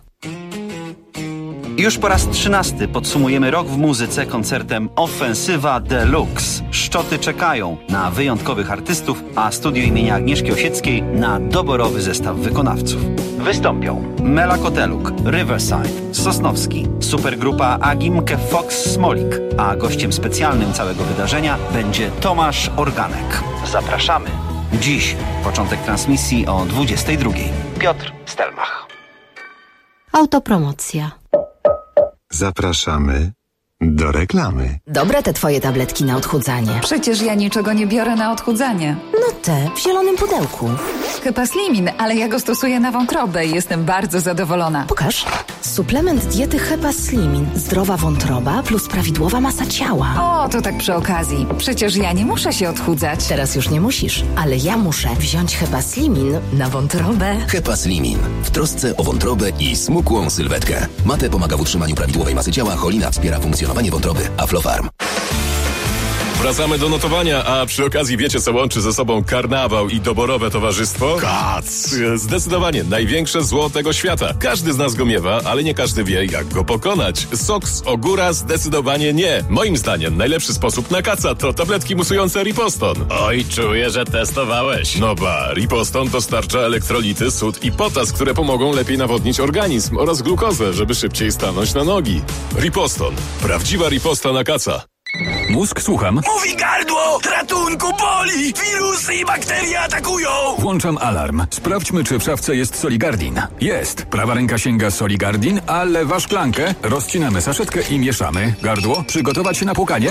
Już po raz trzynasty podsumujemy rok w muzyce koncertem Ofensywa Deluxe. Szczoty czekają na wyjątkowych artystów, a studio imienia Agnieszki Osieckiej na doborowy zestaw wykonawców. Wystąpią Mela Koteluk, Riverside, Sosnowski, supergrupa Agimke Fox Smolik, a gościem specjalnym całego wydarzenia będzie Tomasz Organek. Zapraszamy. Dziś początek transmisji o dwudziestej drugiej. Piotr Stelmach. Autopromocja. Zapraszamy do reklamy. Dobre te twoje tabletki na odchudzanie. Przecież ja niczego nie biorę na odchudzanie. No te, w zielonym pudełku. Hepaslimin, ale ja go stosuję na wątrobę i jestem bardzo zadowolona. Pokaż. Suplement diety Hepaslimin. Zdrowa wątroba plus prawidłowa masa ciała. O, to tak przy okazji. Przecież ja nie muszę się odchudzać. Teraz już nie musisz, ale ja muszę wziąć Hepaslimin na wątrobę. Hepaslimin. W trosce o wątrobę i smukłą sylwetkę. Mate pomaga w utrzymaniu prawidłowej masy ciała, cholina wspiera funkcjonowanie wątroby. Aflofarm. Wracamy do notowania, a przy okazji wiecie, co łączy ze sobą karnawał i doborowe towarzystwo? Kac! Zdecydowanie największe zło tego świata. Każdy z nas go miewa, ale nie każdy wie, jak go pokonać. Sok z ogóra zdecydowanie nie. Moim zdaniem najlepszy sposób na kaca to tabletki musujące Riposton. Oj, czuję, że testowałeś. No ba, Riposton dostarcza elektrolity, sód i potas, które pomogą lepiej nawodnić organizm oraz glukozę, żeby szybciej stanąć na nogi. Riposton. Prawdziwa riposta na kaca. Mózg, słucham. Mówi gardło! Ratunku, boli! Wirusy i bakterie atakują! Włączam alarm. Sprawdźmy, czy w szafce jest Soligardin. Jest. Prawa ręka sięga Soligardin, a lewa szklankę. Rozcinamy saszetkę i mieszamy. Gardło, przygotować się na płukanie.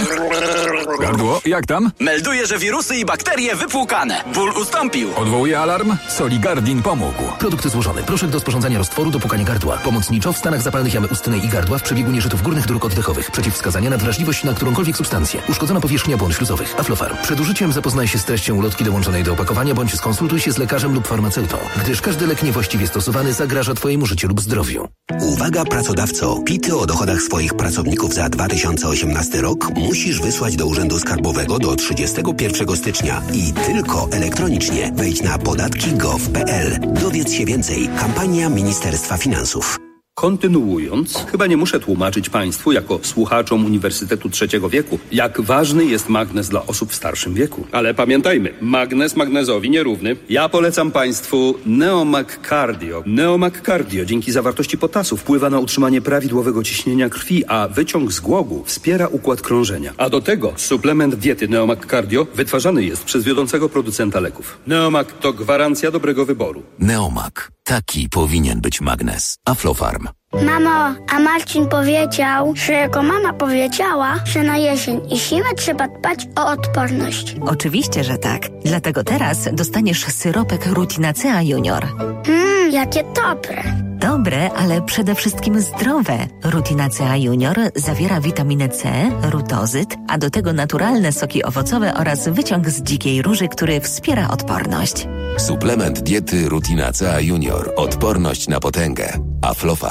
Gardło, jak tam? Melduję, że wirusy i bakterie wypłukane. Ból ustąpił. Odwołuję alarm. Soligardin pomógł. Produkt złożony. Proszek do sporządzania roztworu do płukania gardła. Pomocniczo w stanach zapalnych jamy ustnej i gardła w przebiegu nieżytów górnych dróg oddechowych. Przeciwwskazania na wrażliwość na którąkolwiek substancję. Uszkodzona powierzchnia błon śluzowych. Aflofarm. Przed użyciem zapoznaj się z treścią ulotki dołączonej do opakowania bądź skonsultuj się z lekarzem lub farmaceutą, gdyż każdy lek niewłaściwie stosowany zagraża twojemu życiu lub zdrowiu. Uwaga pracodawco! Pity o dochodach swoich pracowników za dwa tysiące osiemnasty rok musisz wysłać do Urzędu Skarbowego do trzydziestego pierwszego stycznia i tylko elektronicznie. Wejdź na podatki kropka gov kropka p l. Dowiedz się więcej. Kampania Ministerstwa Finansów. Kontynuując, chyba nie muszę tłumaczyć Państwu, jako słuchaczom Uniwersytetu Trzeciego Wieku, jak ważny jest magnez dla osób w starszym wieku. Ale pamiętajmy, magnez magnezowi nierówny. Ja polecam Państwu Neomag Cardio. Neomag Cardio dzięki zawartości potasu wpływa na utrzymanie prawidłowego ciśnienia krwi, a wyciąg z głogu wspiera układ krążenia. A do tego suplement diety Neomag Cardio wytwarzany jest przez wiodącego producenta leków. Neomag to gwarancja dobrego wyboru. Neomag. Taki powinien być magnez. Aflofarm. Mamo, a Marcin powiedział, że jego mama powiedziała, że na jesień i zimę trzeba dbać o odporność. Oczywiście, że tak. Dlatego teraz dostaniesz syropek Rutinacea Junior. Mmm, jakie dobre. Dobre, ale przede wszystkim zdrowe. Rutinacea Junior zawiera witaminę C, rutozyt, a do tego naturalne soki owocowe oraz wyciąg z dzikiej róży, który wspiera odporność. Suplement diety Rutinacea Junior. Odporność na potęgę. Aflofarm.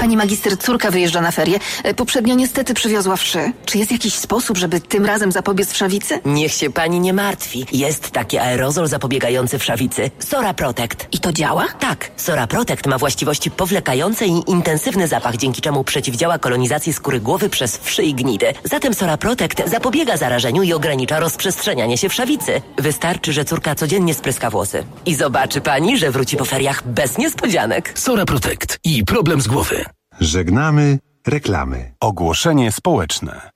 Pani magister, córka wyjeżdża na ferie. Poprzednio niestety przywiozła wszy. Czy jest jakiś sposób, żeby tym razem zapobiec wszawicy? Niech się pani nie martwi. Jest taki aerozol zapobiegający wszawicy. Sora Protect. I to działa? Tak. Sora Protect ma właściwości powlekające i intensywny zapach, dzięki czemu przeciwdziała kolonizacji skóry głowy przez wszy i gnidy. Zatem Sora Protect zapobiega zarażeniu i ogranicza rozprzestrzenianie się wszawicy. Wystarczy, że córka codziennie spryska włosy. I zobaczy pani, że wróci po feriach bez niespodzianek. Sora Protect i problem z głowy. Żegnamy reklamy. Ogłoszenie społeczne.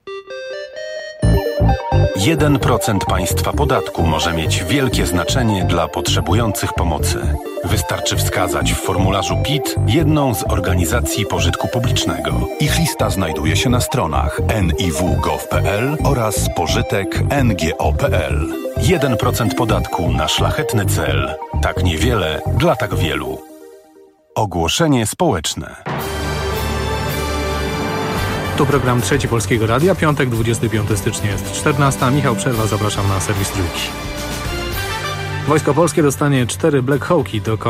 jeden procent państwa podatku może mieć wielkie znaczenie dla potrzebujących pomocy. Wystarczy wskazać w formularzu P I T jedną z organizacji pożytku publicznego. Ich lista znajduje się na stronach en i w kropka gov kropka p l oraz pożytek kropka n g o kropka p l. jeden procent podatku na szlachetny cel. Tak niewiele dla tak wielu. Ogłoszenie społeczne. Tu program Trzeci Polskiego Radia, piątek, dwudziestego piątego stycznia jest czternasta. Michał Przerwa, zapraszam na serwis Trójki. Wojsko Polskie dostanie cztery Black Hawki do